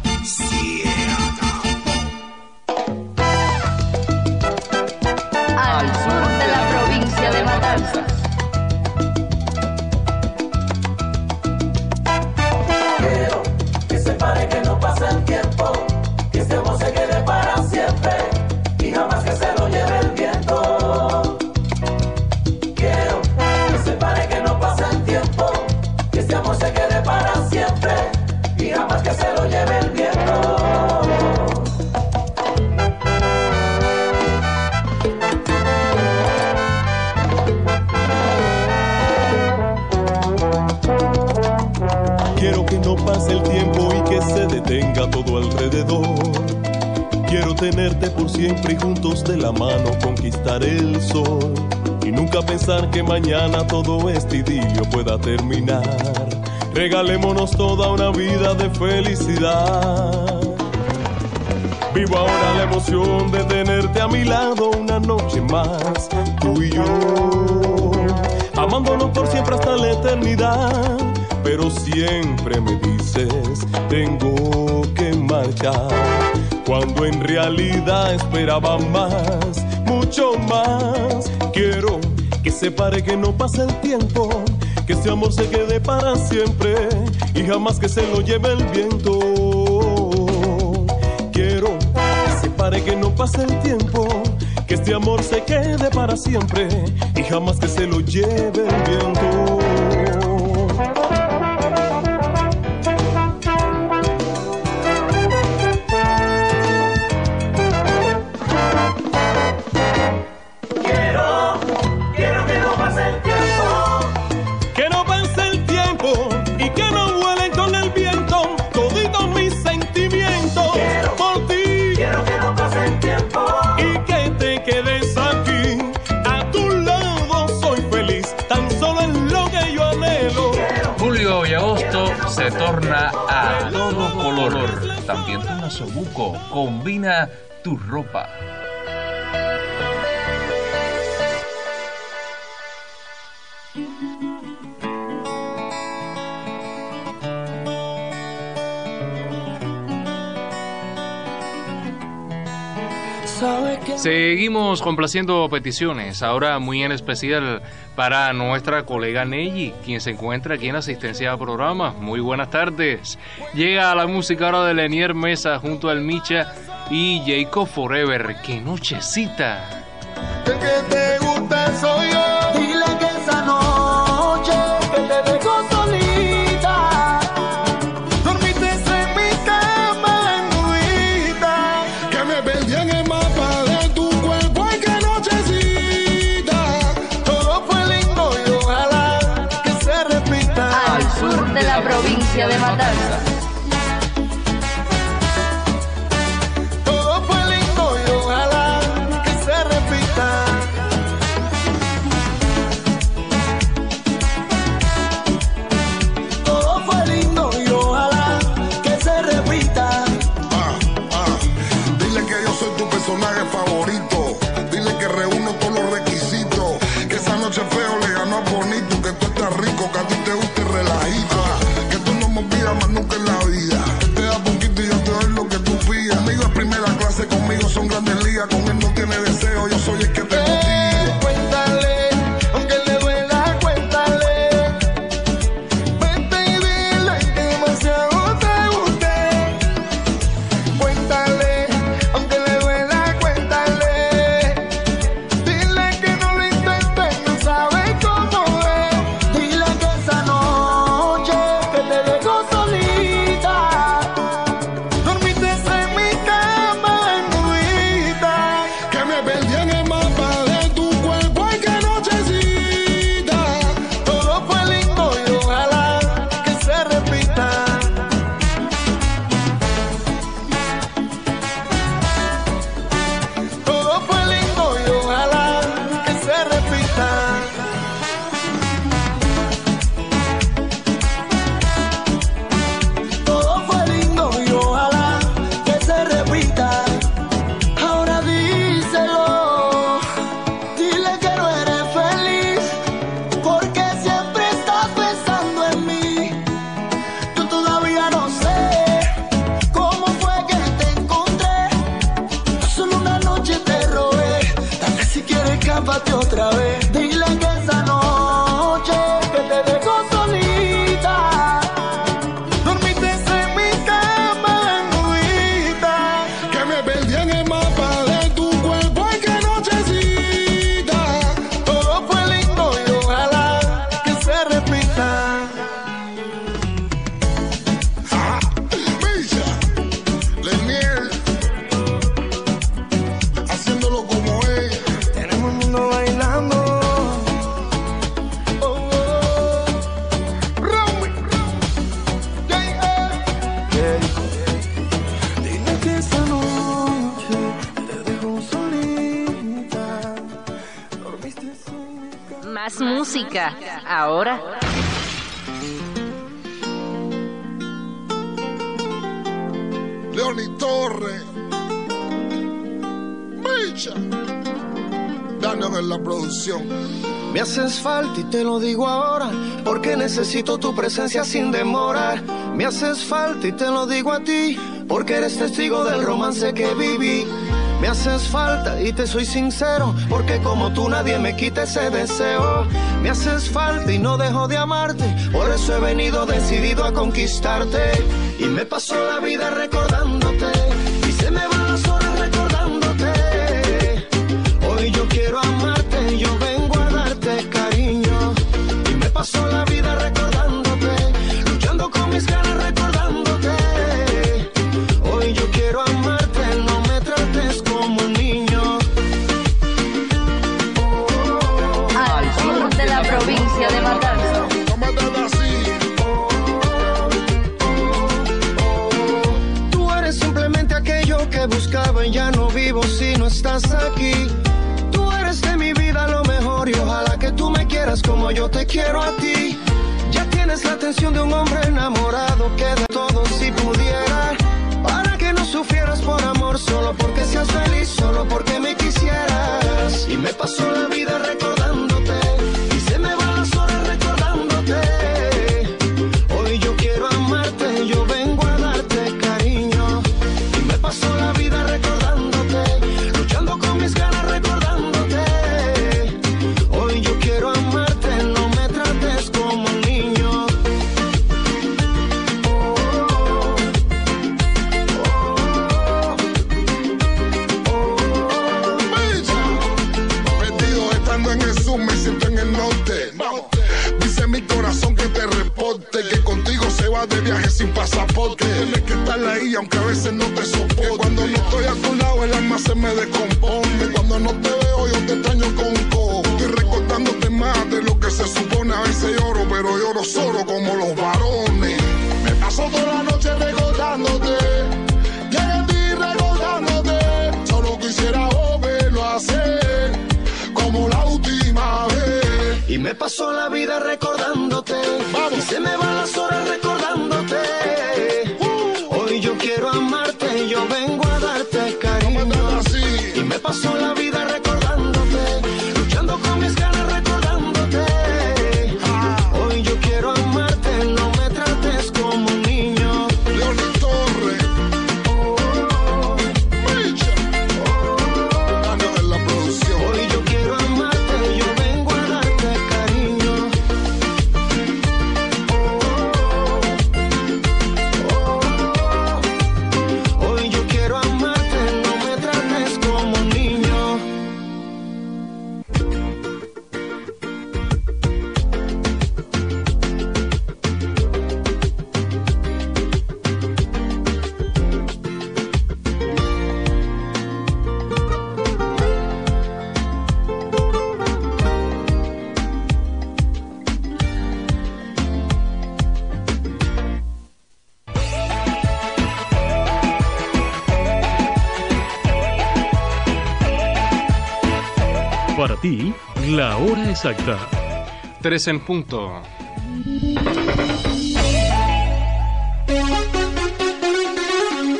Al sur de la provincia de Matanzas. Quiero que se pare, que no pase el tiempo, que este amor se quede para siempre y jamás que se lo lleve el viento. Quiero que se pare, que no pase el tiempo, que este amor se quede para siempre y jamás que se lo lleve el viento. Quiero que no pase el tiempo y que se detenga todo alrededor. Quiero tenerte por siempre y juntos de la mano conquistar el sol. Y nunca pensar que mañana todo este idilio pueda terminar. Regalémonos toda una vida de felicidad. Vivo ahora la emoción de tenerte a mi lado una noche más, tú y yo, amándonos por siempre hasta la eternidad. Pero siempre me dices, tengo que marchar, cuando en realidad esperaba más, mucho más. Quiero que se pare, que no pase el tiempo, que este amor se quede para siempre y jamás que se lo lleve el viento. Quiero que se pare, que no pase el tiempo, que este amor se quede para siempre y jamás que se lo lleve el viento. Se torna a todo color. También tu nasobuco combina tu ropa. Seguimos complaciendo peticiones, ahora muy en especial para nuestra colega Neji, quien se encuentra aquí en asistencia al programa. Muy buenas tardes. Llega la música ahora de Lenier Mesa junto al Micha y Jacob Forever. ¡Qué nochecita! El que te gusta soy yo. Dile que esa noche que te dejo solita, dormiste en mi cama en nudita, que me perdí en el mapa de tu cuerpo. Ay, qué nochecita, todo fue lindo y ojalá que se repita. Al sur de la provincia de Matanzas. Favorito, dile que reúno todos los requisitos, que esa noche feo le ganó a bonito, que tú estás rico, que a ti te guste el relajito, que tú no me olvidas más nunca en la vida, te da poquito y yo te doy lo que tú pidas. Conmigo es primera clase, conmigo son grandes ligas, con él no tiene deseo, yo soy el que te motiva. Cuéntale, aunque le duela, cuéntale, vete y dile que demasiado te gusté. Cuéntale, aunque le duela, cuéntale. repita. Ahora díselo, dile que no eres feliz, porque siempre estás pensando en mí. Yo todavía no sé cómo fue que te encontré, solo una noche te robé, tal vez si quieres escápate otra vez. Dile que esa noche que te dejó solita, dormiste en mi cama enjuita, Que me perdí en el mapa de tu cuerpo en que nochecita. todo fue lindo y ojalá que se repita. Bicha, Lenier, haciéndolo como ella. Tenemos el mundo bailando. Oh, oh. Romy. Yeah, yeah. Dile que esa noche te dejó solita, dormiste en mi cama. Más música, ahora. Leoni Torres, Bicha, Daniel en la producción. Me haces falta y te lo digo ahora, porque necesito tu presencia sin demorar. Me haces falta y te lo digo a ti, porque eres testigo del romance que viví. Me haces falta y te soy sincero, porque como tú nadie me quita ese deseo. Me haces falta y no dejo de amarte, por eso he venido decidido a conquistarte. Y me paso la vida recordándote, y se me van las horas recordándote. Hoy yo quiero amarte, yo vengo a darte cariño. Y me paso la vida recordándote, luchando con mis ganas recordándote. Hoy yo quiero amarte, no me trates como un niño. Al sur de la provincia de Matanzas. No me trates así. Tú eres simplemente aquello que buscaba y ya no vivo si no estás aquí. Tú eres de mi vida lo mejor y ojalá que tú me quieras como yo te quiero a ti. Ya tienes la atención de un hombre enamorado que de todo si pudiera, para que no sufrieras por amor, solo porque seas feliz, solo porque me quisieras. Y me paso la vida recordándote, y se me van las horas recordándote. Hoy yo quiero amarte, yo vengo a darte cariño. Y me paso la vida recordándote, luchando con mis ganas recordándote. Hoy yo quiero amarte, no me trates como un niño. Perdido estando en el sur, me siento en el norte. Dice mi corazón que te reporte, que contigo se va de viaje sin pasaporte. Tienes que estar ahí aunque a veces no te soporte. Cuando no estoy a tu lado el alma se me descompone. Cuando no te veo yo te extraño con cojo. Estoy recordándote más de lo que se supone. A veces lloro pero lloro solo como los varones. Me paso toda la noche recordándote, y en ti recordándote. Solo quisiera volverlo a hacer como la última vez. Y me paso la vida recordándote, y se me van las horas recordándote. Hoy yo quiero amarte, yo vengo a darte cariño. Y me paso la vida recordándote, luchando con mis ganas recordándote. Hoy yo quiero amarte, no me trates como un niño. Leoni Torres, Bicha, Daniel en la producción. Hoy yo quiero amarte, yo vengo a darte cariño. Hoy yo quiero amarte, no me trates como un niño. Para ti, la hora exacta. Tres en punto.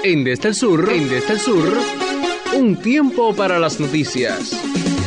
En Desde el Sur, en Desde el Sur, un tiempo para las noticias.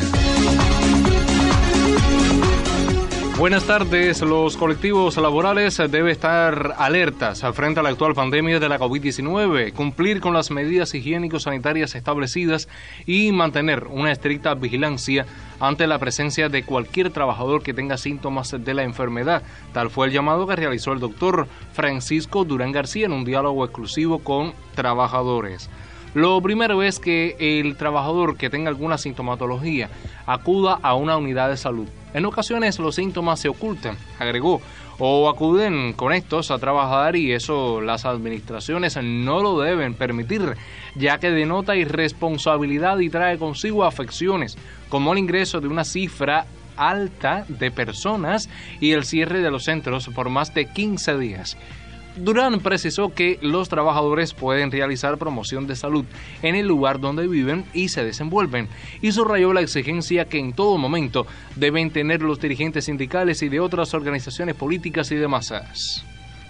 Buenas tardes. Los colectivos laborales deben estar alertas frente a la actual pandemia de la COVID diecinueve, cumplir con las medidas higiénico-sanitarias establecidas y mantener una estricta vigilancia ante la presencia de cualquier trabajador que tenga síntomas de la enfermedad. Tal fue el llamado que realizó el doctor Francisco Durán García en un diálogo exclusivo con trabajadores. Lo primero es que el trabajador que tenga alguna sintomatología acuda a una unidad de salud. En ocasiones los síntomas se ocultan, agregó, o acuden con estos a trabajar y eso las administraciones no lo deben permitir, ya que denota irresponsabilidad y trae consigo afecciones, como el ingreso de una cifra alta de personas y el cierre de los centros por más de quince días. Durán precisó que los trabajadores pueden realizar promoción de salud en el lugar donde viven y se desenvuelven, y subrayó la exigencia que en todo momento deben tener los dirigentes sindicales y de otras organizaciones políticas y de masas.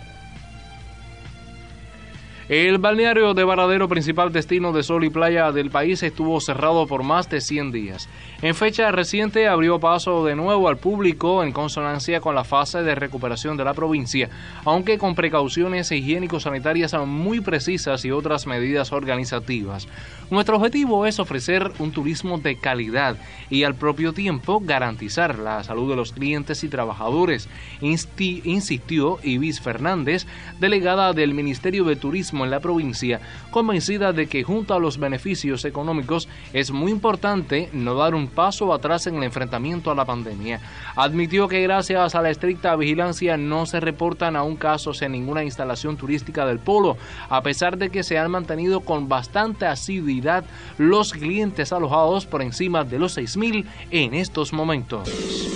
El balneario de Varadero, principal destino de sol y playa del país, estuvo cerrado por más de cien días. En fecha reciente abrió paso de nuevo al público en consonancia con la fase de recuperación de la provincia, aunque con precauciones higiénico-sanitarias muy precisas y otras medidas organizativas. Nuestro objetivo es ofrecer un turismo de calidad y al propio tiempo garantizar la salud de los clientes y trabajadores, insti- insistió Ibis Fernández, delegada del Ministerio de Turismo en la provincia, convencida de que junto a los beneficios económicos es muy importante no dar un paso atrás en el enfrentamiento a la pandemia. Admitió que gracias a la estricta vigilancia no se reportan aún casos en ninguna instalación turística del polo, a pesar de que se han mantenido con bastante asiduidad los clientes alojados por encima de los seis mil en estos momentos.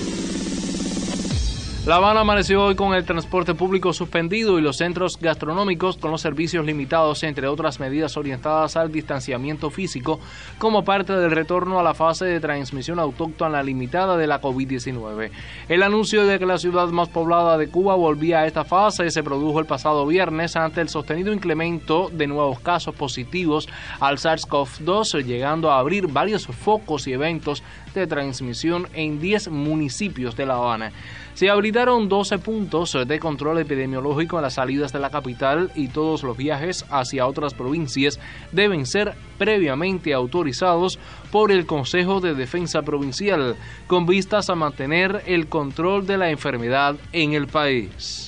La Habana amaneció hoy con el transporte público suspendido y los centros gastronómicos con los servicios limitados, entre otras medidas orientadas al distanciamiento físico, como parte del retorno a la fase de transmisión autóctona limitada de la COVID diecinueve. El anuncio de que la ciudad más poblada de Cuba volvía a esta fase se produjo el pasado viernes ante el sostenido incremento de nuevos casos positivos al SARS-CoV dos, llegando a abrir varios focos y eventos de transmisión en diez municipios de La Habana. Se habilitaron doce puntos de control epidemiológico en las salidas de la capital y todos los viajes hacia otras provincias deben ser previamente autorizados por el Consejo de Defensa Provincial, con vistas a mantener el control de la enfermedad en el país.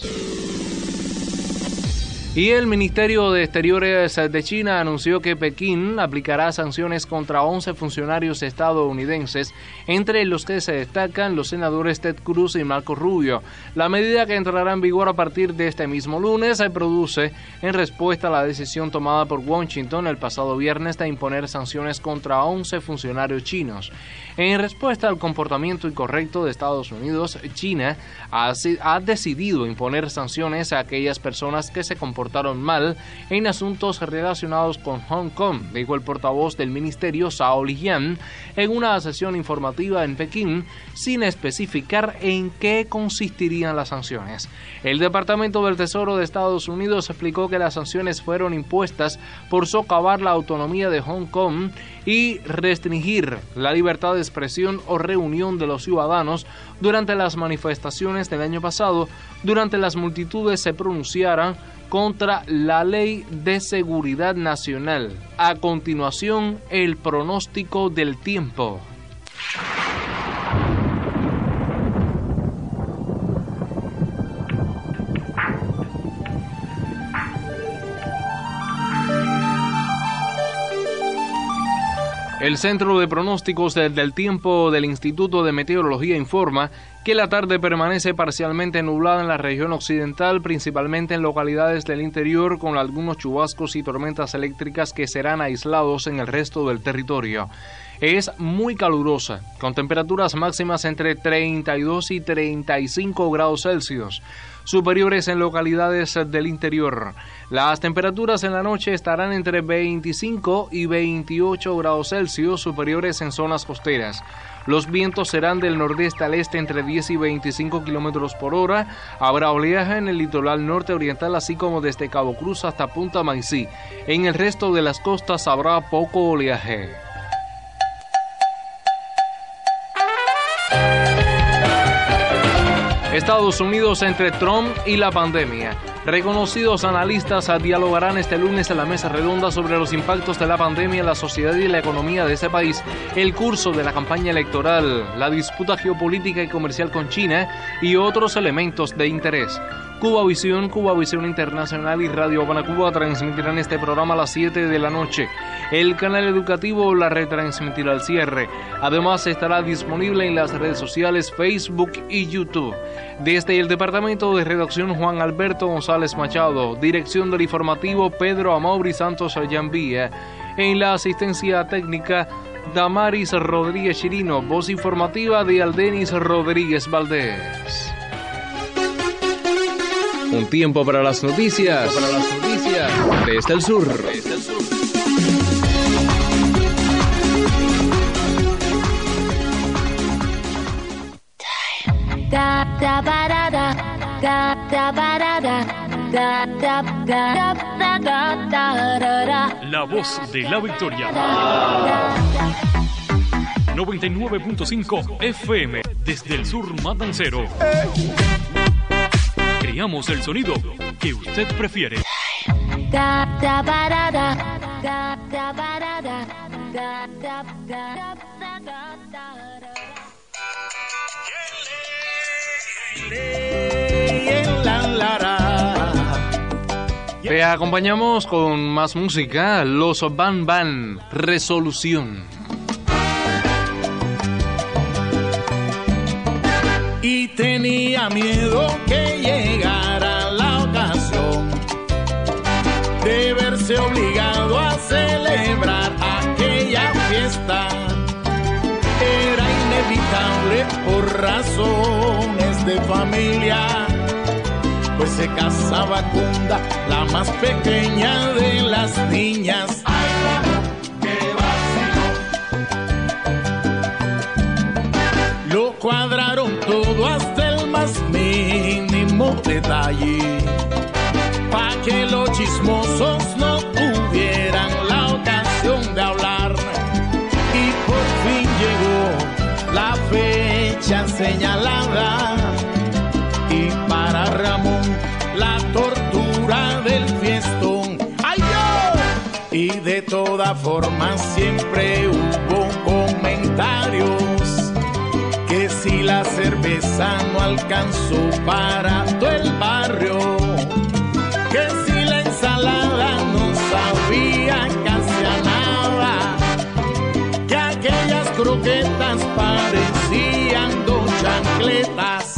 Y el Ministerio de Exteriores de China anunció que Pekín aplicará sanciones contra once funcionarios estadounidenses, entre los que se destacan los senadores Ted Cruz y Marco Rubio. La medida, que entrará en vigor a partir de este mismo lunes, se produce en respuesta a la decisión tomada por Washington el pasado viernes de imponer sanciones contra once funcionarios chinos. En respuesta al comportamiento incorrecto de Estados Unidos, China ha, ha decidido imponer sanciones a aquellas personas que se comportaron mal en asuntos relacionados con Hong Kong, dijo el portavoz del ministerio Zhao Lijian en una sesión informativa en Pekín, sin especificar en qué consistirían las sanciones. El Departamento del Tesoro de Estados Unidos explicó que las sanciones fueron impuestas por socavar la autonomía de Hong Kong y restringir la libertad de expresión o reunión de los ciudadanos durante las manifestaciones del año pasado, durante las multitudes se pronunciaran contra la Ley de Seguridad Nacional. A continuación, el pronóstico del tiempo. El Centro de Pronósticos del, del Tiempo del Instituto de Meteorología informa que la tarde permanece parcialmente nublada en la región occidental, principalmente en localidades del interior, con algunos chubascos y tormentas eléctricas que serán aislados en el resto del territorio. Es muy calurosa, con temperaturas máximas entre treinta y dos y treinta y cinco grados Celsius. superiores en localidades del interior. Las temperaturas en la noche estarán entre veinticinco y veintiocho grados Celsius, superiores en zonas costeras. Los vientos serán del nordeste al este entre diez y veinticinco kilómetros por hora. Habrá oleaje en el litoral norte oriental, así como desde Cabo Cruz hasta Punta Maicí. En el resto de las costas habrá poco oleaje. Estados Unidos entre Trump y la pandemia. Reconocidos analistas dialogarán este lunes en la mesa redonda sobre los impactos de la pandemia en la sociedad y la economía de ese país, el curso de la campaña electoral, la disputa geopolítica y comercial con China y otros elementos de interés. Cuba Visión, Cuba Visión Internacional y Radio Habana Cuba transmitirán este programa a las siete de la noche. El canal educativo la retransmitirá al cierre. Además estará disponible en las redes sociales Facebook y YouTube. Desde el departamento de redacción, Juan Alberto González Machado. Dirección del informativo, Pedro Amaury Santos Ayambía. En la asistencia técnica, Damaris Rodríguez Chirino. Voz informativa de Aldenis Rodríguez Valdés. Un tiempo para las noticias, para las noticias desde el sur. Desde el sur. La voz de la victoria. noventa y nueve punto cinco F M desde el sur matancero. Creamos el sonido que usted prefiere. Te acompañamos con más música, los Van Van, Resolución. Y tenía miedo que llegara la ocasión de verse obligado a celebrar aquella fiesta. Era inevitable por razones de familia, pues se casaba Cunda, la más pequeña de las niñas. ¡Ay, vamos, qué vacilo! Lo cuadraron todo hasta el más mínimo detalle, pa' que los chismosos no tuvieran la ocasión de hablar. Y por fin llegó la fecha señalada, y para Ramón la tortura del fiestón. ¡Ay, yo! Y de todas formas siempre hubo comentarios que si la cerveza no alcanzó para todo el barrio, que si la ensalada no sabía casi a nada, que aquellas croquetas parecían dos chancletas.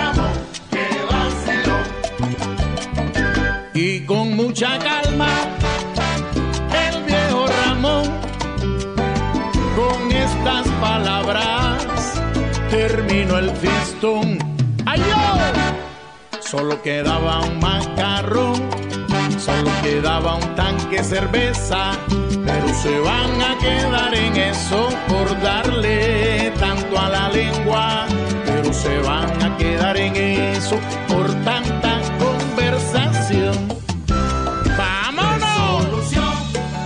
Y con mucha calma, el viejo Ramón, con estas palabras, terminó el fiestón. ¡Ay, yo! Solo quedaba un macarrón, solo quedaba un tanque de cerveza, pero se van a quedar en eso por darle tanto a la lengua, pero se van a quedar en eso por tanta conversación. ¡Vámonos! Resolución.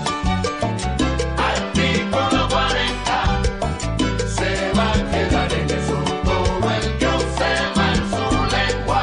Al pico los cuarenta se va a quedar en eso todo el que use mal su lengua.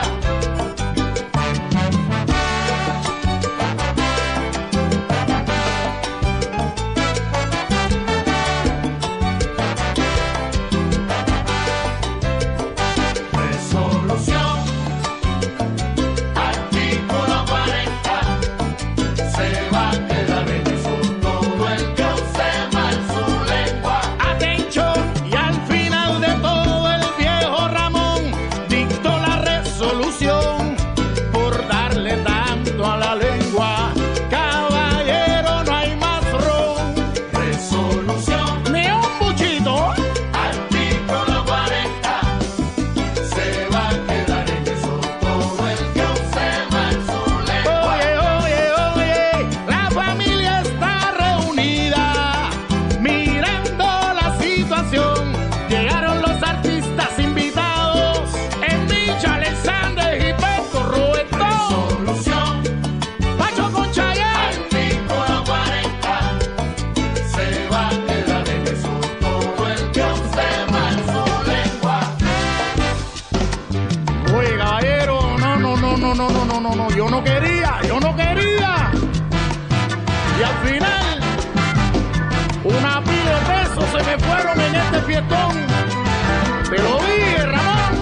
yo no quería, yo no quería. Y al final, una pila de pesos se me fueron en este fiestón. Te lo dije, Ramón.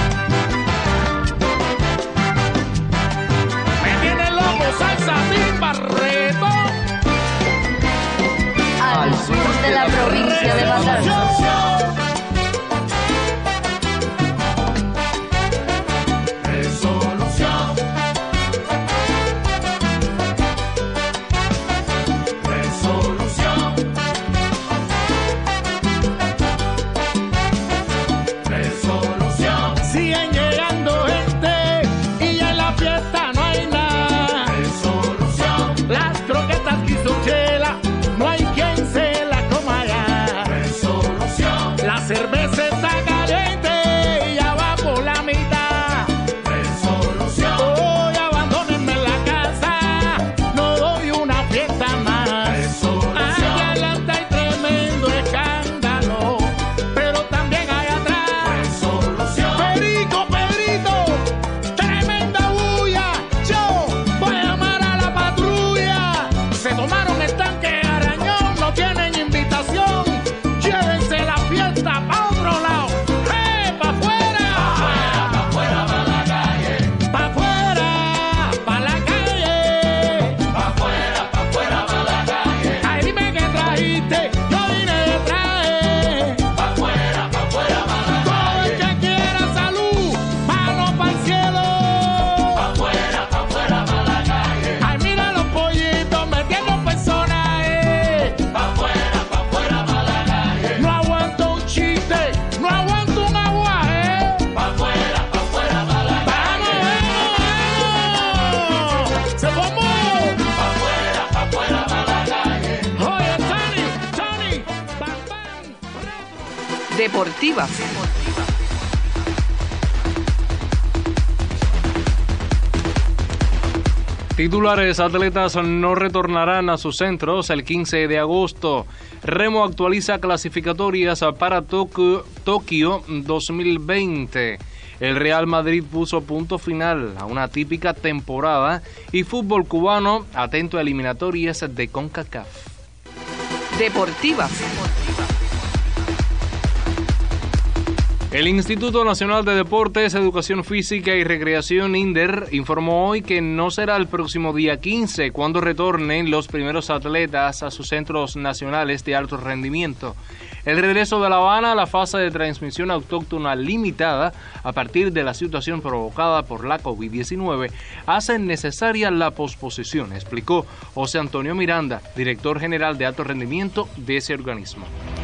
Me tiene loco, salsa, timba, reggaetón. Al sur de la provincia de Matanzas. Deportiva. Titulares: atletas no retornarán a sus centros el quince de agosto. Remo actualiza clasificatorias para Tokio, Tokio dos mil veinte. El Real Madrid puso punto final a una típica temporada y fútbol cubano atento a eliminatorias de CONCACAF. Deportiva. El Instituto Nacional de Deportes, Educación Física y Recreación INDER informó hoy que no será el próximo día quince cuando retornen los primeros atletas a sus centros nacionales de alto rendimiento. El regreso de La Habana a la fase de transmisión autóctona limitada a partir de la situación provocada por la COVID diecinueve hace necesaria la posposición, explicó José Antonio Miranda, director general de alto rendimiento de ese organismo.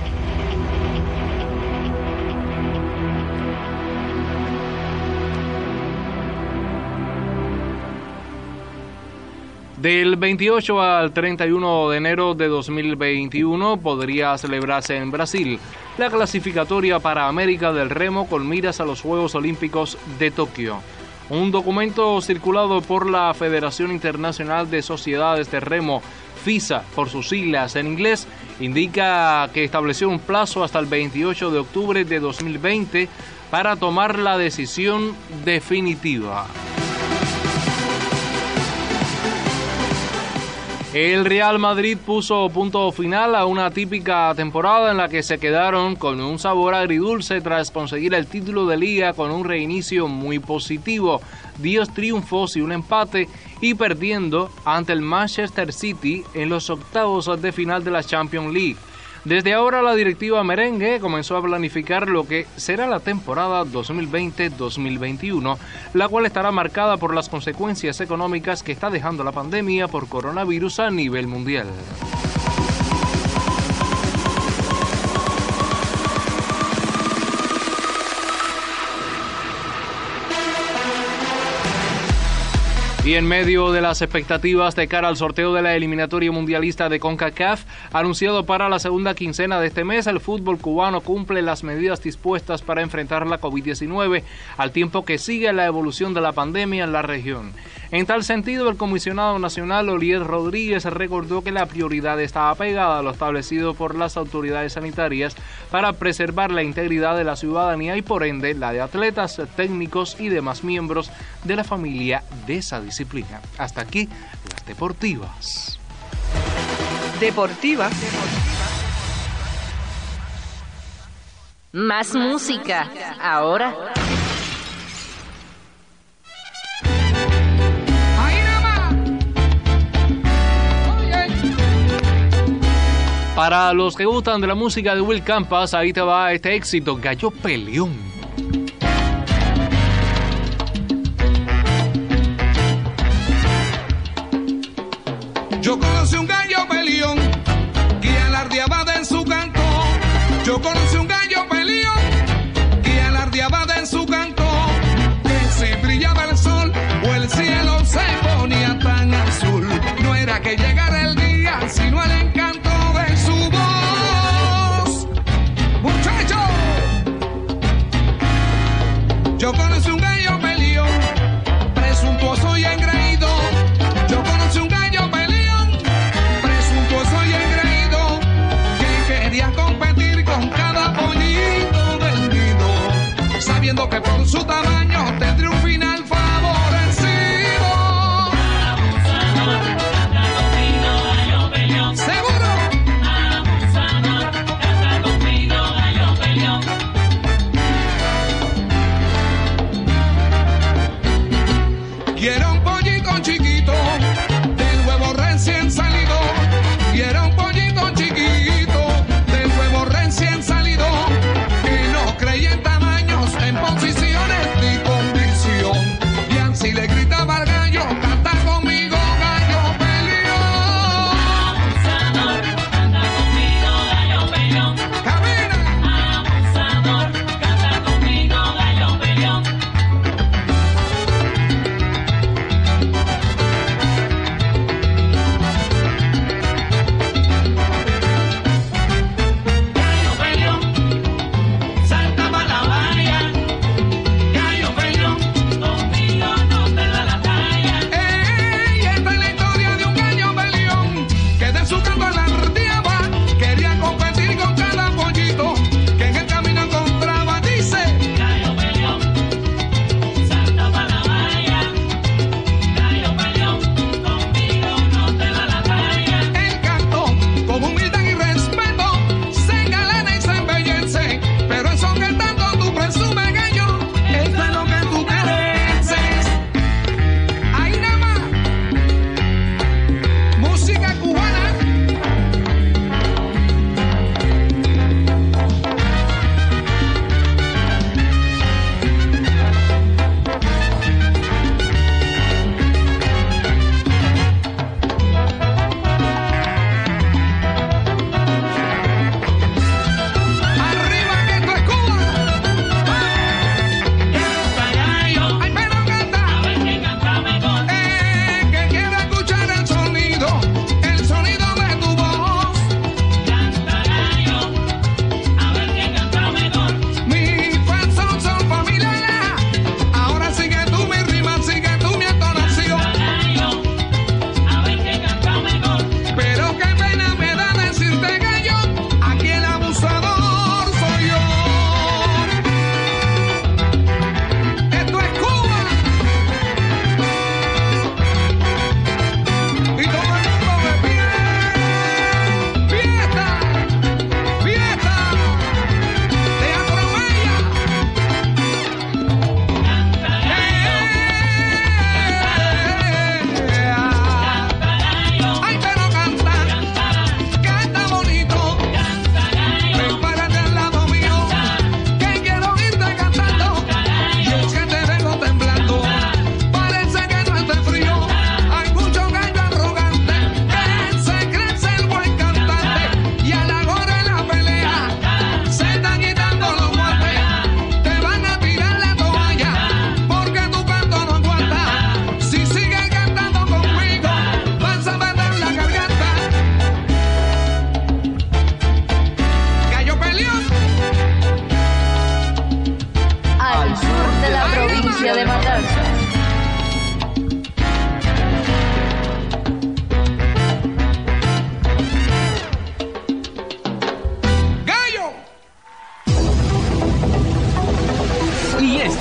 Del veintiocho al treinta y uno de enero de dos mil veintiuno podría celebrarse en Brasil la clasificatoria para América del Remo con miras a los Juegos Olímpicos de Tokio. Un documento circulado por la Federación Internacional de Sociedades de Remo, FISA por sus siglas en inglés, indica que estableció un plazo hasta el veintiocho de octubre de dos mil veinte para tomar la decisión definitiva. El Real Madrid puso punto final a una típica temporada en la que se quedaron con un sabor agridulce tras conseguir el título de liga con un reinicio muy positivo, diez triunfos y un empate, y perdiendo ante el Manchester City en los octavos de final de la Champions League. Desde ahora la directiva merengue comenzó a planificar lo que será la temporada dos mil veinte dos mil veintiuno, la cual estará marcada por las consecuencias económicas que está dejando la pandemia por coronavirus a nivel mundial. Y en medio de las expectativas de cara al sorteo de la eliminatoria mundialista de CONCACAF, anunciado para la segunda quincena de este mes, el fútbol cubano cumple las medidas dispuestas para enfrentar la COVID diecinueve, al tiempo que sigue la evolución de la pandemia en la región. En tal sentido, el comisionado nacional Olier Rodríguez recordó que la prioridad estaba pegada a lo establecido por las autoridades sanitarias para preservar la integridad de la ciudadanía y por ende la de atletas, técnicos y demás miembros de la familia de esa disciplina. Hasta aquí las deportivas. Deportivas. Más música, ahora. Para los que gustan de la música de Will Campas, ahí te va este éxito, Gallo Peleón. Yo conocí un gallo peleón que alardeaba de en su canto. Yo conocí un gallo peleón que alardeaba de en su canto. Que si brillaba el sol o el cielo se ponía tan azul, no era que llegara el día, sino el encanto de su voz. Muchachos, yo conocí un gallo peleón, presuntuoso y engreído. Yo conocí un gallo peleón, presuntuoso y engreído, que quería competir con cada pollito del nido, sabiendo que por su tamaño tendría un final favorecido. ¿Seguro? Quiero un pollito chiquito, del huevo recién salido. Quiero un pollito chiquito, del huevo recién salido, que no creía en tamaños, en posiciones ni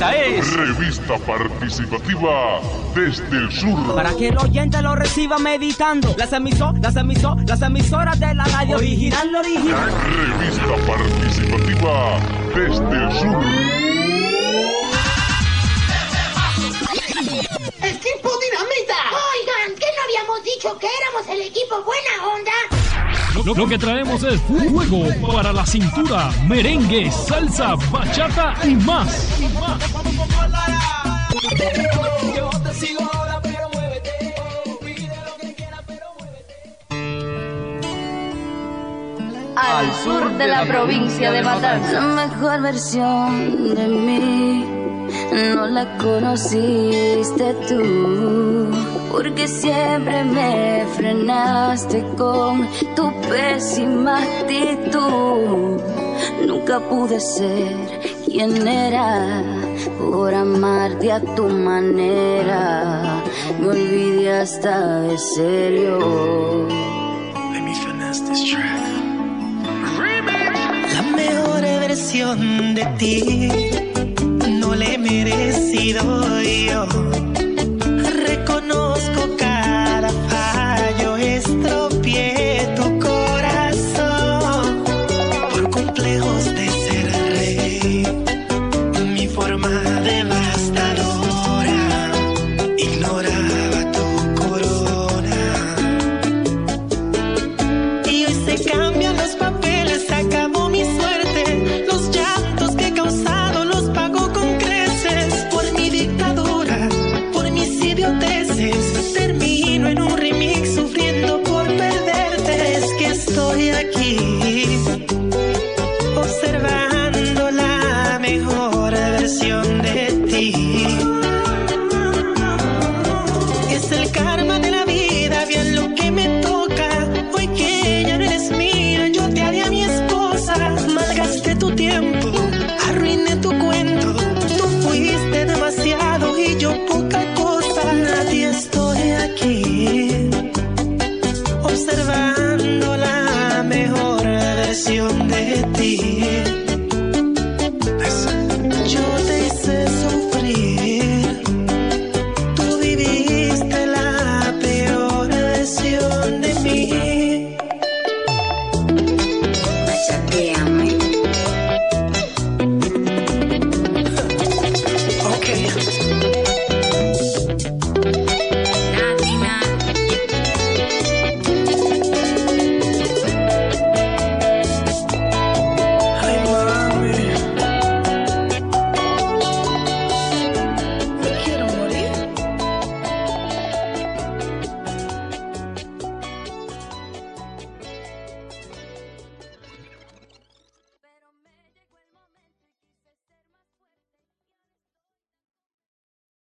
Esta es Revista Participativa desde el Sur. Para que el oyente lo reciba meditando. Las emisoras, las emisoras, las emisoras de la radio. Original, original. Revista Participativa desde el Sur. ¡Equipo Dinamita! Oigan, ¿qué no habíamos dicho que éramos el equipo buena onda? Lo, lo que traemos es fuego para la cintura, merengue, salsa, bachata y más. Yo te sigo ahora, pero muévete. Pide lo que quieras, pero muévete. Al sur de la provincia de Matanzas. La mejor versión de mí no la conociste tú, porque siempre me frenaste con tu pésima actitud. Nunca pude ser quien era por amarte a tu manera. Me olvidé hasta de serio. Let me finesse this track. La mejor versión de ti no le he merecido yo. Reconozco cada fallo, estropeé tu corazón por complejos de ser rey. Mi forma devastadora ignoraba tu corona. Y hoy se cambian los papeles, se acabó mi suerte. Los llantos que he causado los pago con creces. Por mi dictadura, por mis idioteces, termino en un remix sufriendo por perderte. Es que estoy aquí observando la mejor versión de ti. Es el karma de la vida, bien lo que me toca. Hoy que ya no eres mía, yo te haré a mi esposa. Malgasté tu tiempo, arruiné tu cuento. Tú fuiste demasiado y yo poca cosa. Y estoy aquí observando la mejor versión de ti.